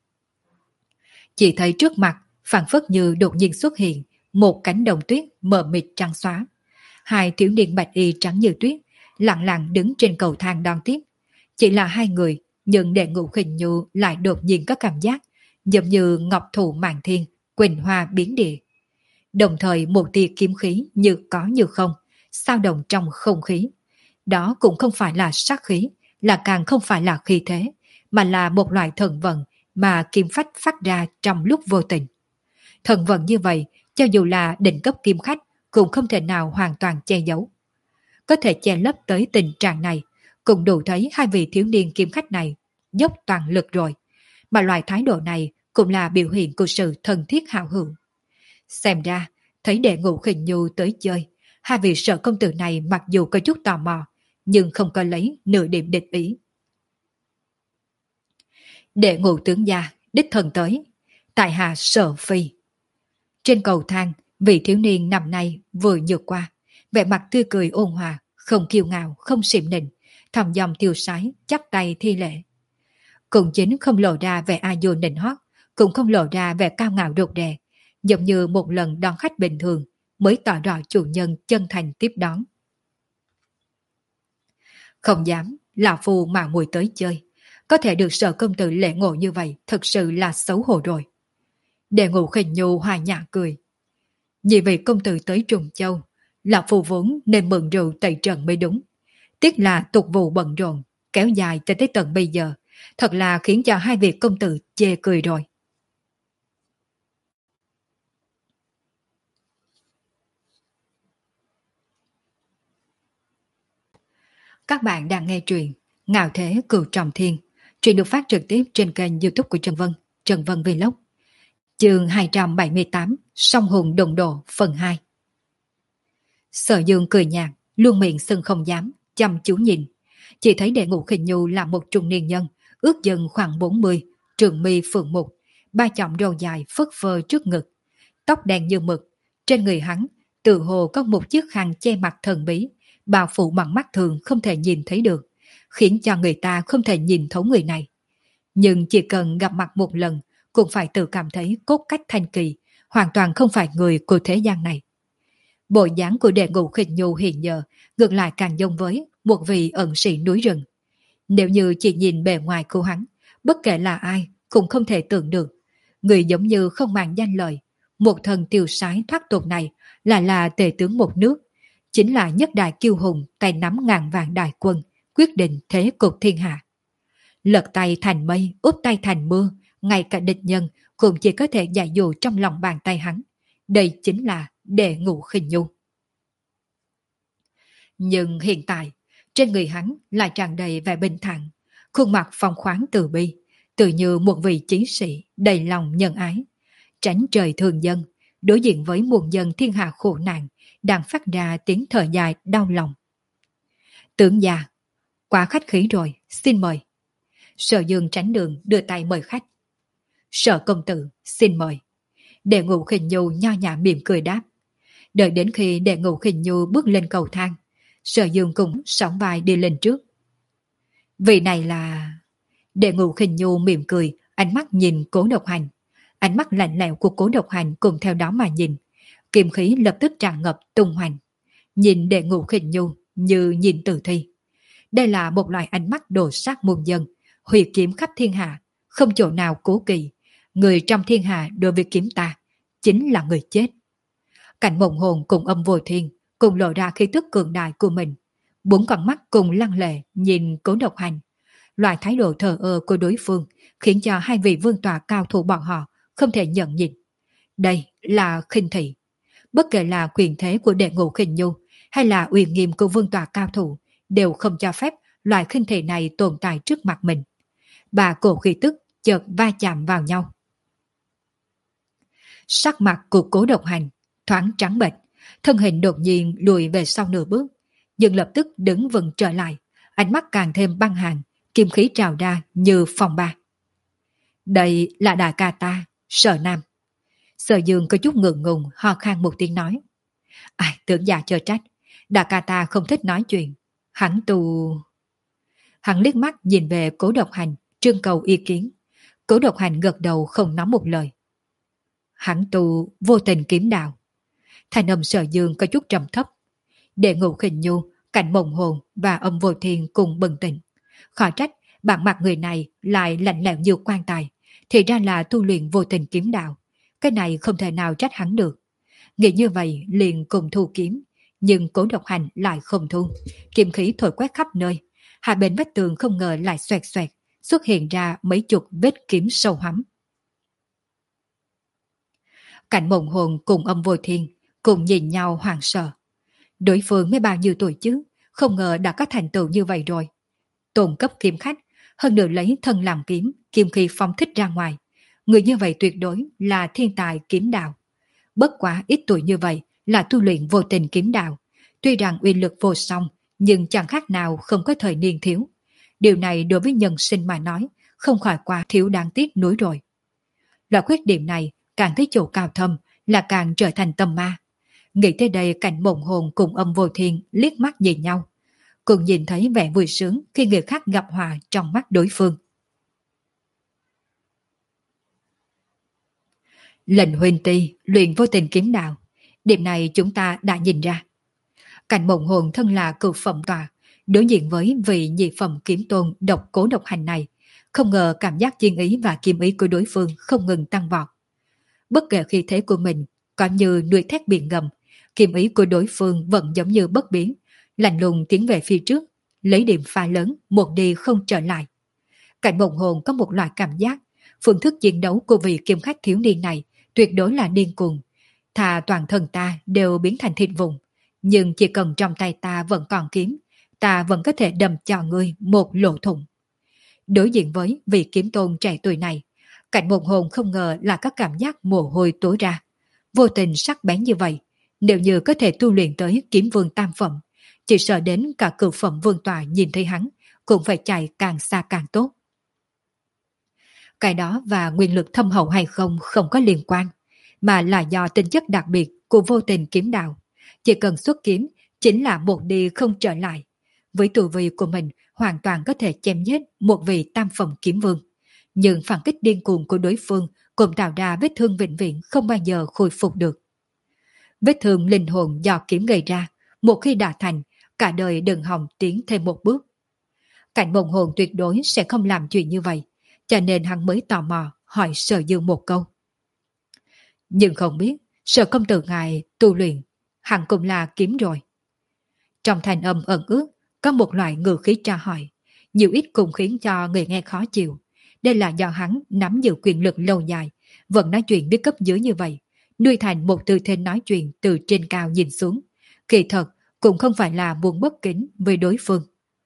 Chỉ thấy trước mặt, phảng phất như đột nhiên xuất hiện, một cánh đồng tuyết mờ mịt trắng xóa. Hai thiếu niên bạch y trắng như tuyết, lặng lặng đứng trên cầu thang đón tiếp. Chỉ là hai người, nhưng Đệ Ngũ Khinh Nhu lại đột nhiên có cảm giác, giống như ngọc thụ mạn thiên, quỳnh hoa biến địa. Đồng thời một tia kiếm khí như có như không, sao động trong không khí. Đó cũng không phải là sát khí, là càng không phải là khí thế, mà là một loại thần vận mà kim phách phát ra trong lúc vô tình. Thần vận như vậy, cho dù là đỉnh cấp kim khách, cũng không thể nào hoàn toàn che giấu. Có thể che lấp tới tình trạng này, cũng đủ thấy hai vị thiếu niên kim khách này dốc toàn lực rồi. Mà loại thái độ này cũng là biểu hiện của sự thân thiết hảo hữu. Xem ra, thấy Đệ Ngũ Khinh Nhu tới chơi, hai vị Sở công tử này mặc dù có chút tò mò, nhưng không có lấy nửa điểm địch ý. Đệ Ngũ tướng gia đích thân tới, tại hạ Sở Phi. Trên cầu thang, vị thiếu niên nằm nay vừa nhược qua, vẻ mặt tươi cười ôn hòa, không kiêu ngạo, không xỉm nịnh, thầm dòng tiêu sái, chắp tay thi lễ. Cũng chính không lộ ra vẻ a dô nịnh hót, cũng không lộ ra vẻ cao ngạo đột đè, giống như một lần đón khách bình thường mới tỏ rõ chủ nhân chân thành tiếp đón. Không dám, lão phu mà mùi tới chơi, có thể được Sở công tử lễ ngộ như vậy thật sự là xấu hổ rồi. Đệ Ngũ Khinh Nhu hòa nhã cười. Vì vị công tử tới Trùng Châu, lão phu vốn nên mượn rượu tẩy trần mới đúng. Tiếc là tục vụ bận rộn, kéo dài tới tới tận bây giờ, thật là khiến cho hai vị công tử chê cười rồi. Các bạn đang nghe truyện Ngạo Thế Cửu Trọng Thiên. Truyện được phát trực tiếp trên kênh YouTube của Trần Vân, Trần Vân Vlog. Chương hai trăm bảy mươi tám, Song Hùng Đồng Độ phần hai. Sở Dương cười nhạt, luôn miệng sưng không dám, chăm chú nhìn. Chỉ thấy Đệ Ngũ Khinh Nhu là một trung niên nhân, ước chừng khoảng bốn mươi, trường mi phượng mục, ba chỏm râu dài phất phơ trước ngực, tóc đen như mực. Trên người hắn, tự hồ có một chiếc khăn che mặt thần bí, bao phủ bằng mắt thường không thể nhìn thấy được, khiến cho người ta không thể nhìn thấu người này. Nhưng chỉ cần gặp mặt một lần, cũng phải tự cảm thấy cốt cách thanh kỳ, hoàn toàn không phải người của thế gian này. Bộ dáng của Đệ Ngũ Khinh Nhu hiện giờ ngược lại càng giống với một vị ẩn sĩ núi rừng. Nếu như chỉ nhìn bề ngoài của hắn, bất kể là ai cũng không thể tưởng được. Người giống như không màng danh lợi, một thần tiêu sái thoát tục này là là tể tướng một nước, chính là nhất đại kiêu hùng tay nắm ngàn vạn đại quân, quyết định thế cục thiên hạ. Lật tay thành mây, úp tay thành mưa, ngay cả địch nhân cũng chỉ có thể giải dụ trong lòng bàn tay hắn. Đây chính là Đệ Ngũ Khinh Nhu. Nhưng hiện tại, trên người hắn lại tràn đầy vẻ bình thản, khuôn mặt phong khoáng từ bi, tự như một vị chiến sĩ đầy lòng nhân ái, tránh trời thường dân, đối diện với muôn dân thiên hạ khổ nạn, đang phát ra tiếng thở dài đau lòng. Tướng gia, quá khách khí rồi, xin mời. Sở Dương tránh đường đưa tay mời khách. Sở công tử, xin mời. Đệ Ngũ Khinh Nhu nho nhã mỉm cười đáp. Đợi đến khi Đệ Ngũ Khinh Nhu bước lên cầu thang, Sở Dương cũng sóng vai đi lên trước. Vị này là... Đệ Ngũ Khinh Nhu mỉm cười, ánh mắt nhìn Cố Độc Hành. Ánh mắt lạnh lẽo của Cố Độc Hành cùng theo đó mà nhìn. Kim khí lập tức tràn ngập tung hoành. Nhìn Đệ Ngũ Khinh Nhu như nhìn tử thi. Đây là một loại ánh mắt đồ sát muôn dân, huy kiếm khắp thiên hạ, không chỗ nào cố kỵ. Người trong thiên hạ đối với kiếm ta chính là người chết. Cảnh Mộng Hồn cùng Âm Vô Thiên cùng lộ ra khí tức cường đại của mình. Bốn con mắt cùng lăng lệ nhìn Cố Độc Hành. Loại thái độ thờ ơ của đối phương khiến cho hai vị vương tọa cao thủ bọn họ không thể nhận nhìn. Đây là khinh thị. Bất kể là quyền thế của Đệ Ngũ Khinh Nhu hay là uy nghiêm của vương tọa cao thủ đều không cho phép loại khinh thị này tồn tại trước mặt mình. Ba cổ khí tức chợt va chạm vào nhau. Sắc mặt của Cố Độc Hành thoáng trắng bệch, thân hình đột nhiên lùi về sau nửa bước, nhưng lập tức đứng vững trở lại, ánh mắt càng thêm băng hàn, kim khí trào ra như phong ba. Đây là đại ca ta, Sở Nam. Sở Dương có chút ngượng ngùng ho khan một tiếng nói. Ai, tưởng già chờ trách, đại ca ta không thích nói chuyện. Hắn tu... Hắn liếc mắt nhìn về Cố Độc Hành, trưng cầu ý kiến. Cố Độc Hành gật đầu không nói một lời. Hắn tu vô tình kiếm đạo. Thanh âm Sở Dương có chút trầm thấp. Đệ Ngũ Khinh Nhu, Cảnh Mộng Hồn và Âm Vô Thiên cùng bừng tỉnh. Khỏi trách bản mặt người này lại lạnh lẽo như quan tài, thì ra là tu luyện vô tình kiếm đạo. Cái này không thể nào trách hắn được. Nghĩ như vậy liền cùng thu kiếm, nhưng Cố Độc Hành lại không thu. Kiếm khí thổi quét khắp nơi, hai bên vách tường không ngờ lại xoẹt xoẹt, xuất hiện ra mấy chục vết kiếm sâu hắm. Cảnh Mộng Hồn cùng Âm Vô Thiên cùng nhìn nhau hoảng sợ. Đối phương mới bao nhiêu tuổi chứ, không ngờ đã có thành tựu như vậy rồi. Tôn cấp kiếm khách, hơn nữa lấy thân làm kiếm, kiếm khí phong thích ra ngoài. Người như vậy tuyệt đối là thiên tài kiếm đạo. Bất quá ít tuổi như vậy là tu luyện vô tình kiếm đạo. Tuy rằng uy lực vô song, nhưng chẳng khác nào không có thời niên thiếu. Điều này đối với nhân sinh mà nói, không khỏi quá thiếu đáng tiếc nuối rồi. Loại khuyết điểm này càng thấy chỗ cao thâm là càng trở thành tâm ma. Nghĩ tới đây, Cảnh Mộng Hồn cùng Âm Vô Thiên liếc mắt nhìn nhau, cùng nhìn thấy vẻ vui sướng khi người khác gặp họa trong mắt đối phương. Lệnh huynh ti luyện vô tình kiếm đạo, điểm này chúng ta đã nhìn ra. Cảnh Mộng Hồn thân là cửu phẩm tòa, đối diện với vị nhị phẩm kiếm tôn độc Cố Độc Hành này, không ngờ cảm giác chiến ý và kiếm ý của đối phương không ngừng tăng vọt. Bất kể khí thế của mình có như núi thét biển ngầm, kiếm ý của đối phương vẫn giống như bất biến, lạnh lùng tiến về phía trước, lấy điểm pha lớn, một đi không trở lại. Cảnh Mộng Hồn có một loại cảm giác, phương thức chiến đấu của vị kiếm khách thiếu niên này tuyệt đối là điên cuồng. Thà toàn thân ta đều biến thành thịt vụn, nhưng chỉ cần trong tay ta vẫn còn kiếm, ta vẫn có thể đâm cho ngươi một lỗ thủng. Đối diện với vị kiếm tôn trẻ tuổi này, Cảnh Mộng Hồn không ngờ là có cảm giác mồ hôi túa ra. Vô tình sắc bén như vậy, nếu như có thể tu luyện tới kiếm vương tam phẩm, chỉ sợ đến cả cửu phẩm vương tọa nhìn thấy hắn cũng phải chạy càng xa càng tốt. Cái đó và nguyên lực thâm hậu hay không không có liên quan, mà là do tính chất đặc biệt của vô tình kiếm đạo. Chỉ cần xuất kiếm chính là một đi không trở lại. Với tu vi của mình hoàn toàn có thể chém giết một vị tam phẩm kiếm vương. Nhưng phản kích điên cuồng của đối phương cũng tạo ra vết thương vĩnh viễn không bao giờ khôi phục được. Vết thương linh hồn do kiếm gây ra, một khi đã thành, cả đời đừng hòng tiến thêm một bước. Cảnh Mộng Hồn tuyệt đối sẽ không làm chuyện như vậy, cho nên hắn mới tò mò hỏi Sở Dương một câu. Nhưng không biết Sở công tử ngài tu luyện hẳn cũng là kiếm rồi. Trong thanh âm ẩn ước có một loại ngữ khí tra hỏi, nhiều ít cũng khiến cho người nghe khó chịu. Đây là do hắn nắm giữ quyền lực lâu dài, vẫn nói chuyện biết cấp dưới như vậy, nuôi thành một tư thế nói chuyện từ trên cao nhìn xuống. Kỳ thật cũng không phải là muốn bất kính với đối phương.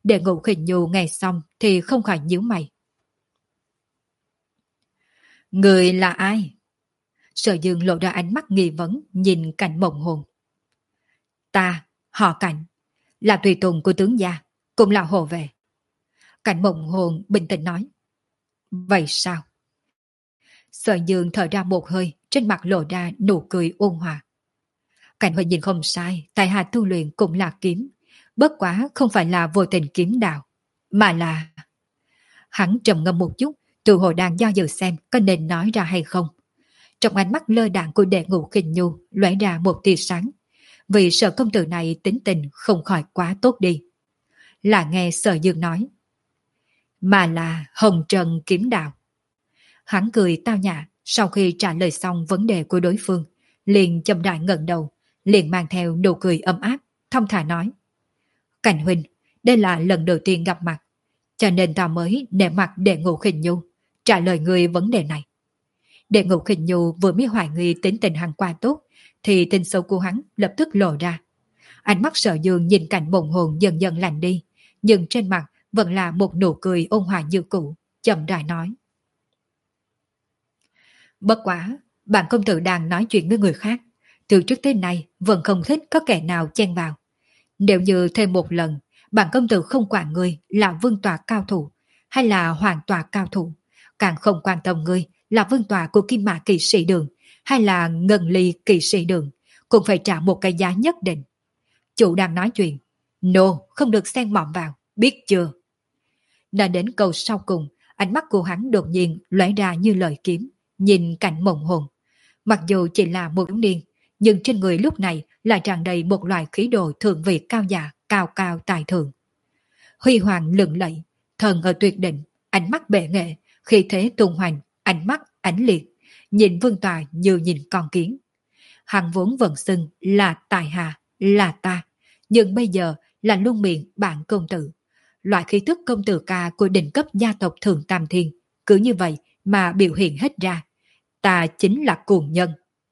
Đệ Ngũ Khinh Nhu nghe xong thì không khỏi nhíu mày. Người là ai? Sở Dương lộ ra ánh mắt nghi vấn nhìn Cảnh Mộng Hồn. Ta, họ Cảnh, là tùy tùng của tướng gia, cũng là hộ vệ. Cảnh Mộng Hồn bình tĩnh nói. Vậy sao? Sở Dương thở ra một hơi, trên mặt lộ ra nụ cười ôn hòa. Cảnh huynh nhìn không sai, tại hạ tu luyện cũng là kiếm, bất quá không phải là vô tình kiếm đạo, mà là... Hắn trầm ngâm một chút, tự hồ đang do dự xem có nên nói ra hay không. Trong ánh mắt lơ đãng của Đệ Ngũ Khinh Nhu lóe ra một tia sáng, vì Sở công tử này tính tình không khỏi quá tốt đi. Là nghe Sở Dương nói, mà là Hồng Trần kiếm đạo. Hắn cười tao nhã, sau khi trả lời xong vấn đề của đối phương, liền chậm rãi ngẩng đầu, liền mang theo nụ cười ấm áp, thong thả nói. Cảnh huynh, đây là lần đầu tiên gặp mặt, cho nên ta mới để mặt Đệ Ngũ Khinh Nhu trả lời người vấn đề này. Đệ Ngũ Khinh Nhu vừa mới hoài nghi tính tình hắn qua tốt, thì tình xấu của hắn lập tức lộ ra. Ánh mắt Sở Dương nhìn Cảnh Mộng Hồn dần dần lạnh đi, nhưng trên mặt vẫn là một nụ cười ôn hòa như cũ, chậm rãi nói. Bất quá, bản công tử đang nói chuyện với người khác, từ trước tới nay vẫn không thích có kẻ nào chen vào. Nếu như thêm một lần, bản công tử không quản ngươi là vương tòa cao thủ hay là hoàng tòa cao thủ, càng không quan tâm ngươi là vương tòa của Kim Mã kỵ sĩ đường hay là Ngân Ly kỵ sĩ đường, cũng phải trả một cái giá nhất định. Chủ đang nói chuyện, nô không được xen mỏm vào, biết chưa? Đã đến câu sau cùng, ánh mắt của hắn đột nhiên lóe ra như lời kiếm, nhìn Cảnh Mộng Hồn. Mặc dù chỉ là một thiếu niên, nhưng trên người lúc này lại tràn đầy một loại khí độ thượng vị cao giả, cao cao tài thượng. Huy hoàng lừng lẫy, thần ở tuyệt đỉnh, ánh mắt bệ nghệ, khí thế tung hoành, ánh mắt ánh liệt, nhìn vương tòa như nhìn con kiến. Hắn vốn vẫn xưng là tài hạ, là ta, nhưng bây giờ là luôn miệng bản công tử. Loại khí thức công tử ca của đỉnh cấp gia tộc Thường Tam Thiên, cứ như vậy mà biểu hiện hết ra. Ta chính là cuồng nhân.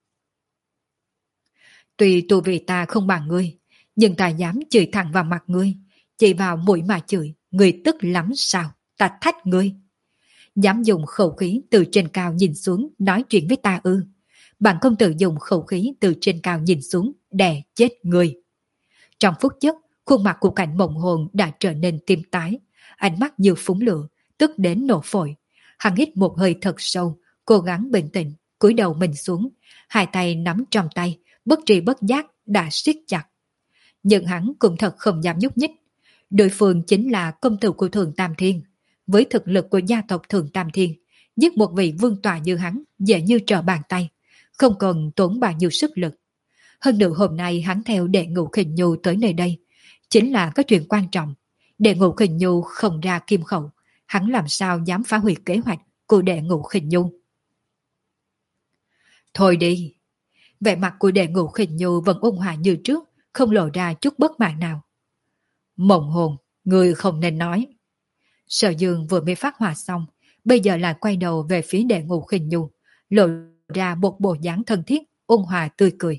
Tuy tu vì ta không bằng ngươi, nhưng ta dám chửi thẳng vào mặt ngươi, chỉ vào mũi mà chửi, ngươi tức lắm sao, ta thách ngươi. Dám dùng khẩu khí từ trên cao nhìn xuống nói chuyện với ta ư? Bản công tử dùng khẩu khí từ trên cao nhìn xuống đè chết ngươi. Trong phút chốc, khuôn mặt của Cảnh Mộng Hồn đã trở nên tím tái, ánh mắt như phúng lửa, tức đến nổ phổi. Hắn hít một hơi thật sâu, cố gắng bình tĩnh, cúi đầu mình xuống, hai tay nắm trong tay, bất tri bất giác đã siết chặt. Nhưng hắn cũng thật không dám nhúc nhích. Đối phương chính là công tử của Thường Tam Thiên. Với thực lực của gia tộc Thường Tam Thiên, giết một vị vương tọa như hắn dễ như trở bàn tay, không cần tốn bao nhiêu sức lực. Hơn nữa hôm nay hắn theo Đệ Ngũ Khinh Nhu tới nơi đây, chính là có chuyện quan trọng. Đệ Ngũ Khinh Nhu không ra kim khẩu, hắn làm sao dám phá hủy kế hoạch của Đệ Ngũ Khinh Nhu. Thôi đi. Vẻ mặt của Đệ Ngũ Khinh Nhu vẫn ôn hòa như trước, không lộ ra chút bất mãn nào. Mộng Hồn, người không nên nói. Sở Dương vừa mới phát hỏa xong, bây giờ lại quay đầu về phía Đệ Ngũ Khinh Nhu, lộ ra một bộ dáng thân thiết, ôn hòa tươi cười.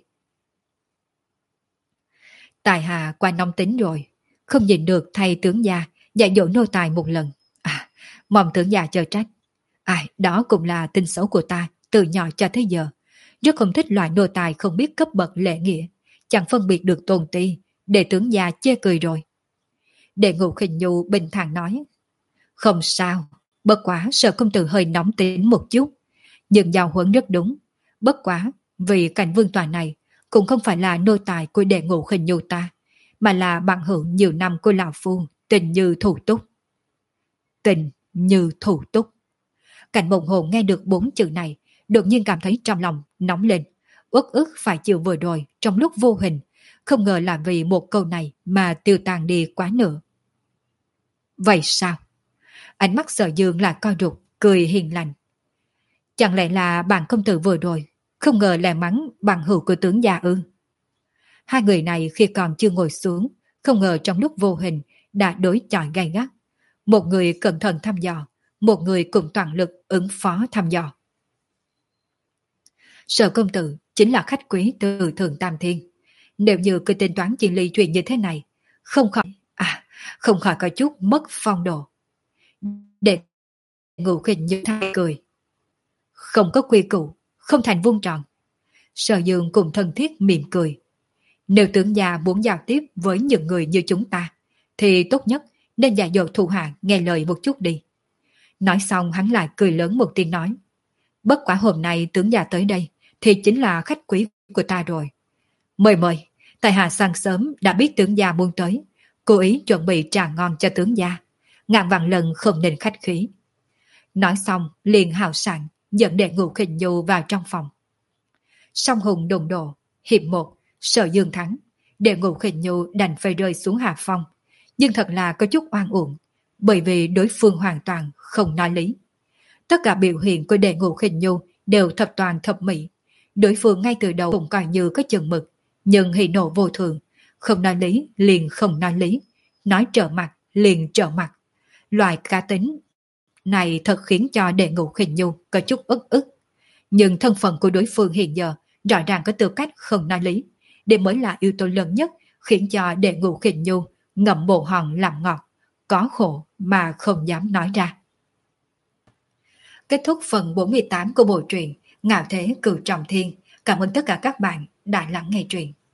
Tài hạ qua nóng tính rồi, không nhìn được thầy tướng gia dạy dỗ nô tài một lần. À, mong tướng gia chờ trách. À, đó cũng là tin xấu của ta từ nhỏ cho tới giờ. Rất không thích loại nô tài không biết cấp bậc lễ nghĩa, chẳng phân biệt được tôn ti, để tướng gia chê cười rồi. Đệ Ngũ Khinh Nhu bình thản nói. Không sao, bất quá Sở công tử hơi nóng tính một chút, nhưng giao huấn rất đúng. Bất quá, vì cảnh vương tòa này cũng không phải là nô tài của Đệ Ngũ Khinh Nhu ta, mà là bạn hữu nhiều năm của lão phu, tình như thủ túc. Tình như thủ túc. Cảnh Mộng Hồn nghe được bốn chữ này, đột nhiên cảm thấy trong lòng nóng lên, uất ức phải chịu vừa rồi trong lúc vô hình, không ngờ là vì một câu này mà tiêu tàn đi quá nữa. Vậy sao? Ánh mắt Sở Dương là co rụt, cười hiền lành. Chẳng lẽ là bạn công tử vừa rồi không ngờ là mắng bằng hữu của tướng gia ư? Hai người này khi còn chưa ngồi xuống, không ngờ trong lúc vô hình đã đối chọi gay gắt. Một người cẩn thận thăm dò, một người cùng toàn lực ứng phó thăm dò. Sở công tử chính là khách quý từ Thường Tam Thiên. Nếu như cứ tính toán chuyện ly chuyện như thế này, không khỏi... À, không khỏi có chút mất phong độ. Đệ Ngũ Khinh Như thay cười. Không có quy củ, không thành vuông tròn. Sở Dương cùng thân thiết mỉm cười. Nếu tướng gia muốn giao tiếp với những người như chúng ta, thì tốt nhất nên dạy dỗ thủ hạ nghe lời một chút đi. Nói xong hắn lại cười lớn một tiếng nói. Bất quả hôm nay tướng gia tới đây, thì chính là khách quý của ta rồi. Mời mời, tại hạ sáng sớm đã biết tướng gia muốn tới, cố ý chuẩn bị trà ngon cho tướng gia. Ngàn vạn lần không nên khách khí. Nói xong liền hào sảng dẫn Đệ Ngũ Khinh Nhu vào trong phòng. Song hùng đụng độ, hiệp một, Sở Dương thắng. Đệ Ngũ Khinh Nhu đành phải rơi xuống hạ phong, nhưng thật là có chút oan uổng, bởi vì đối phương hoàn toàn không nói lý. Tất cả biểu hiện của Đệ Ngũ Khinh Nhu đều thập toàn thập mỹ. Đối phương ngay từ đầu cũng coi như có chừng mực, nhưng hỉ nộ vô thường, không nói lý liền không nói lý, nói trở mặt liền trở mặt. Loại cá tính này thật khiến cho Đệ Ngũ Khinh Nhu có chút ức ức. Nhưng thân phận của đối phương hiện giờ rõ ràng có tư cách không nói lý, đây mới là yếu tố lớn nhất khiến cho Đệ Ngũ Khinh Nhu ngậm bồ hòn làm ngọt, có khổ mà không dám nói ra. Kết thúc phần bốn mươi tám của bộ truyện Ngạo Thế Cửu Trọng Thiên. Cảm ơn tất cả các bạn đã lắng nghe truyện.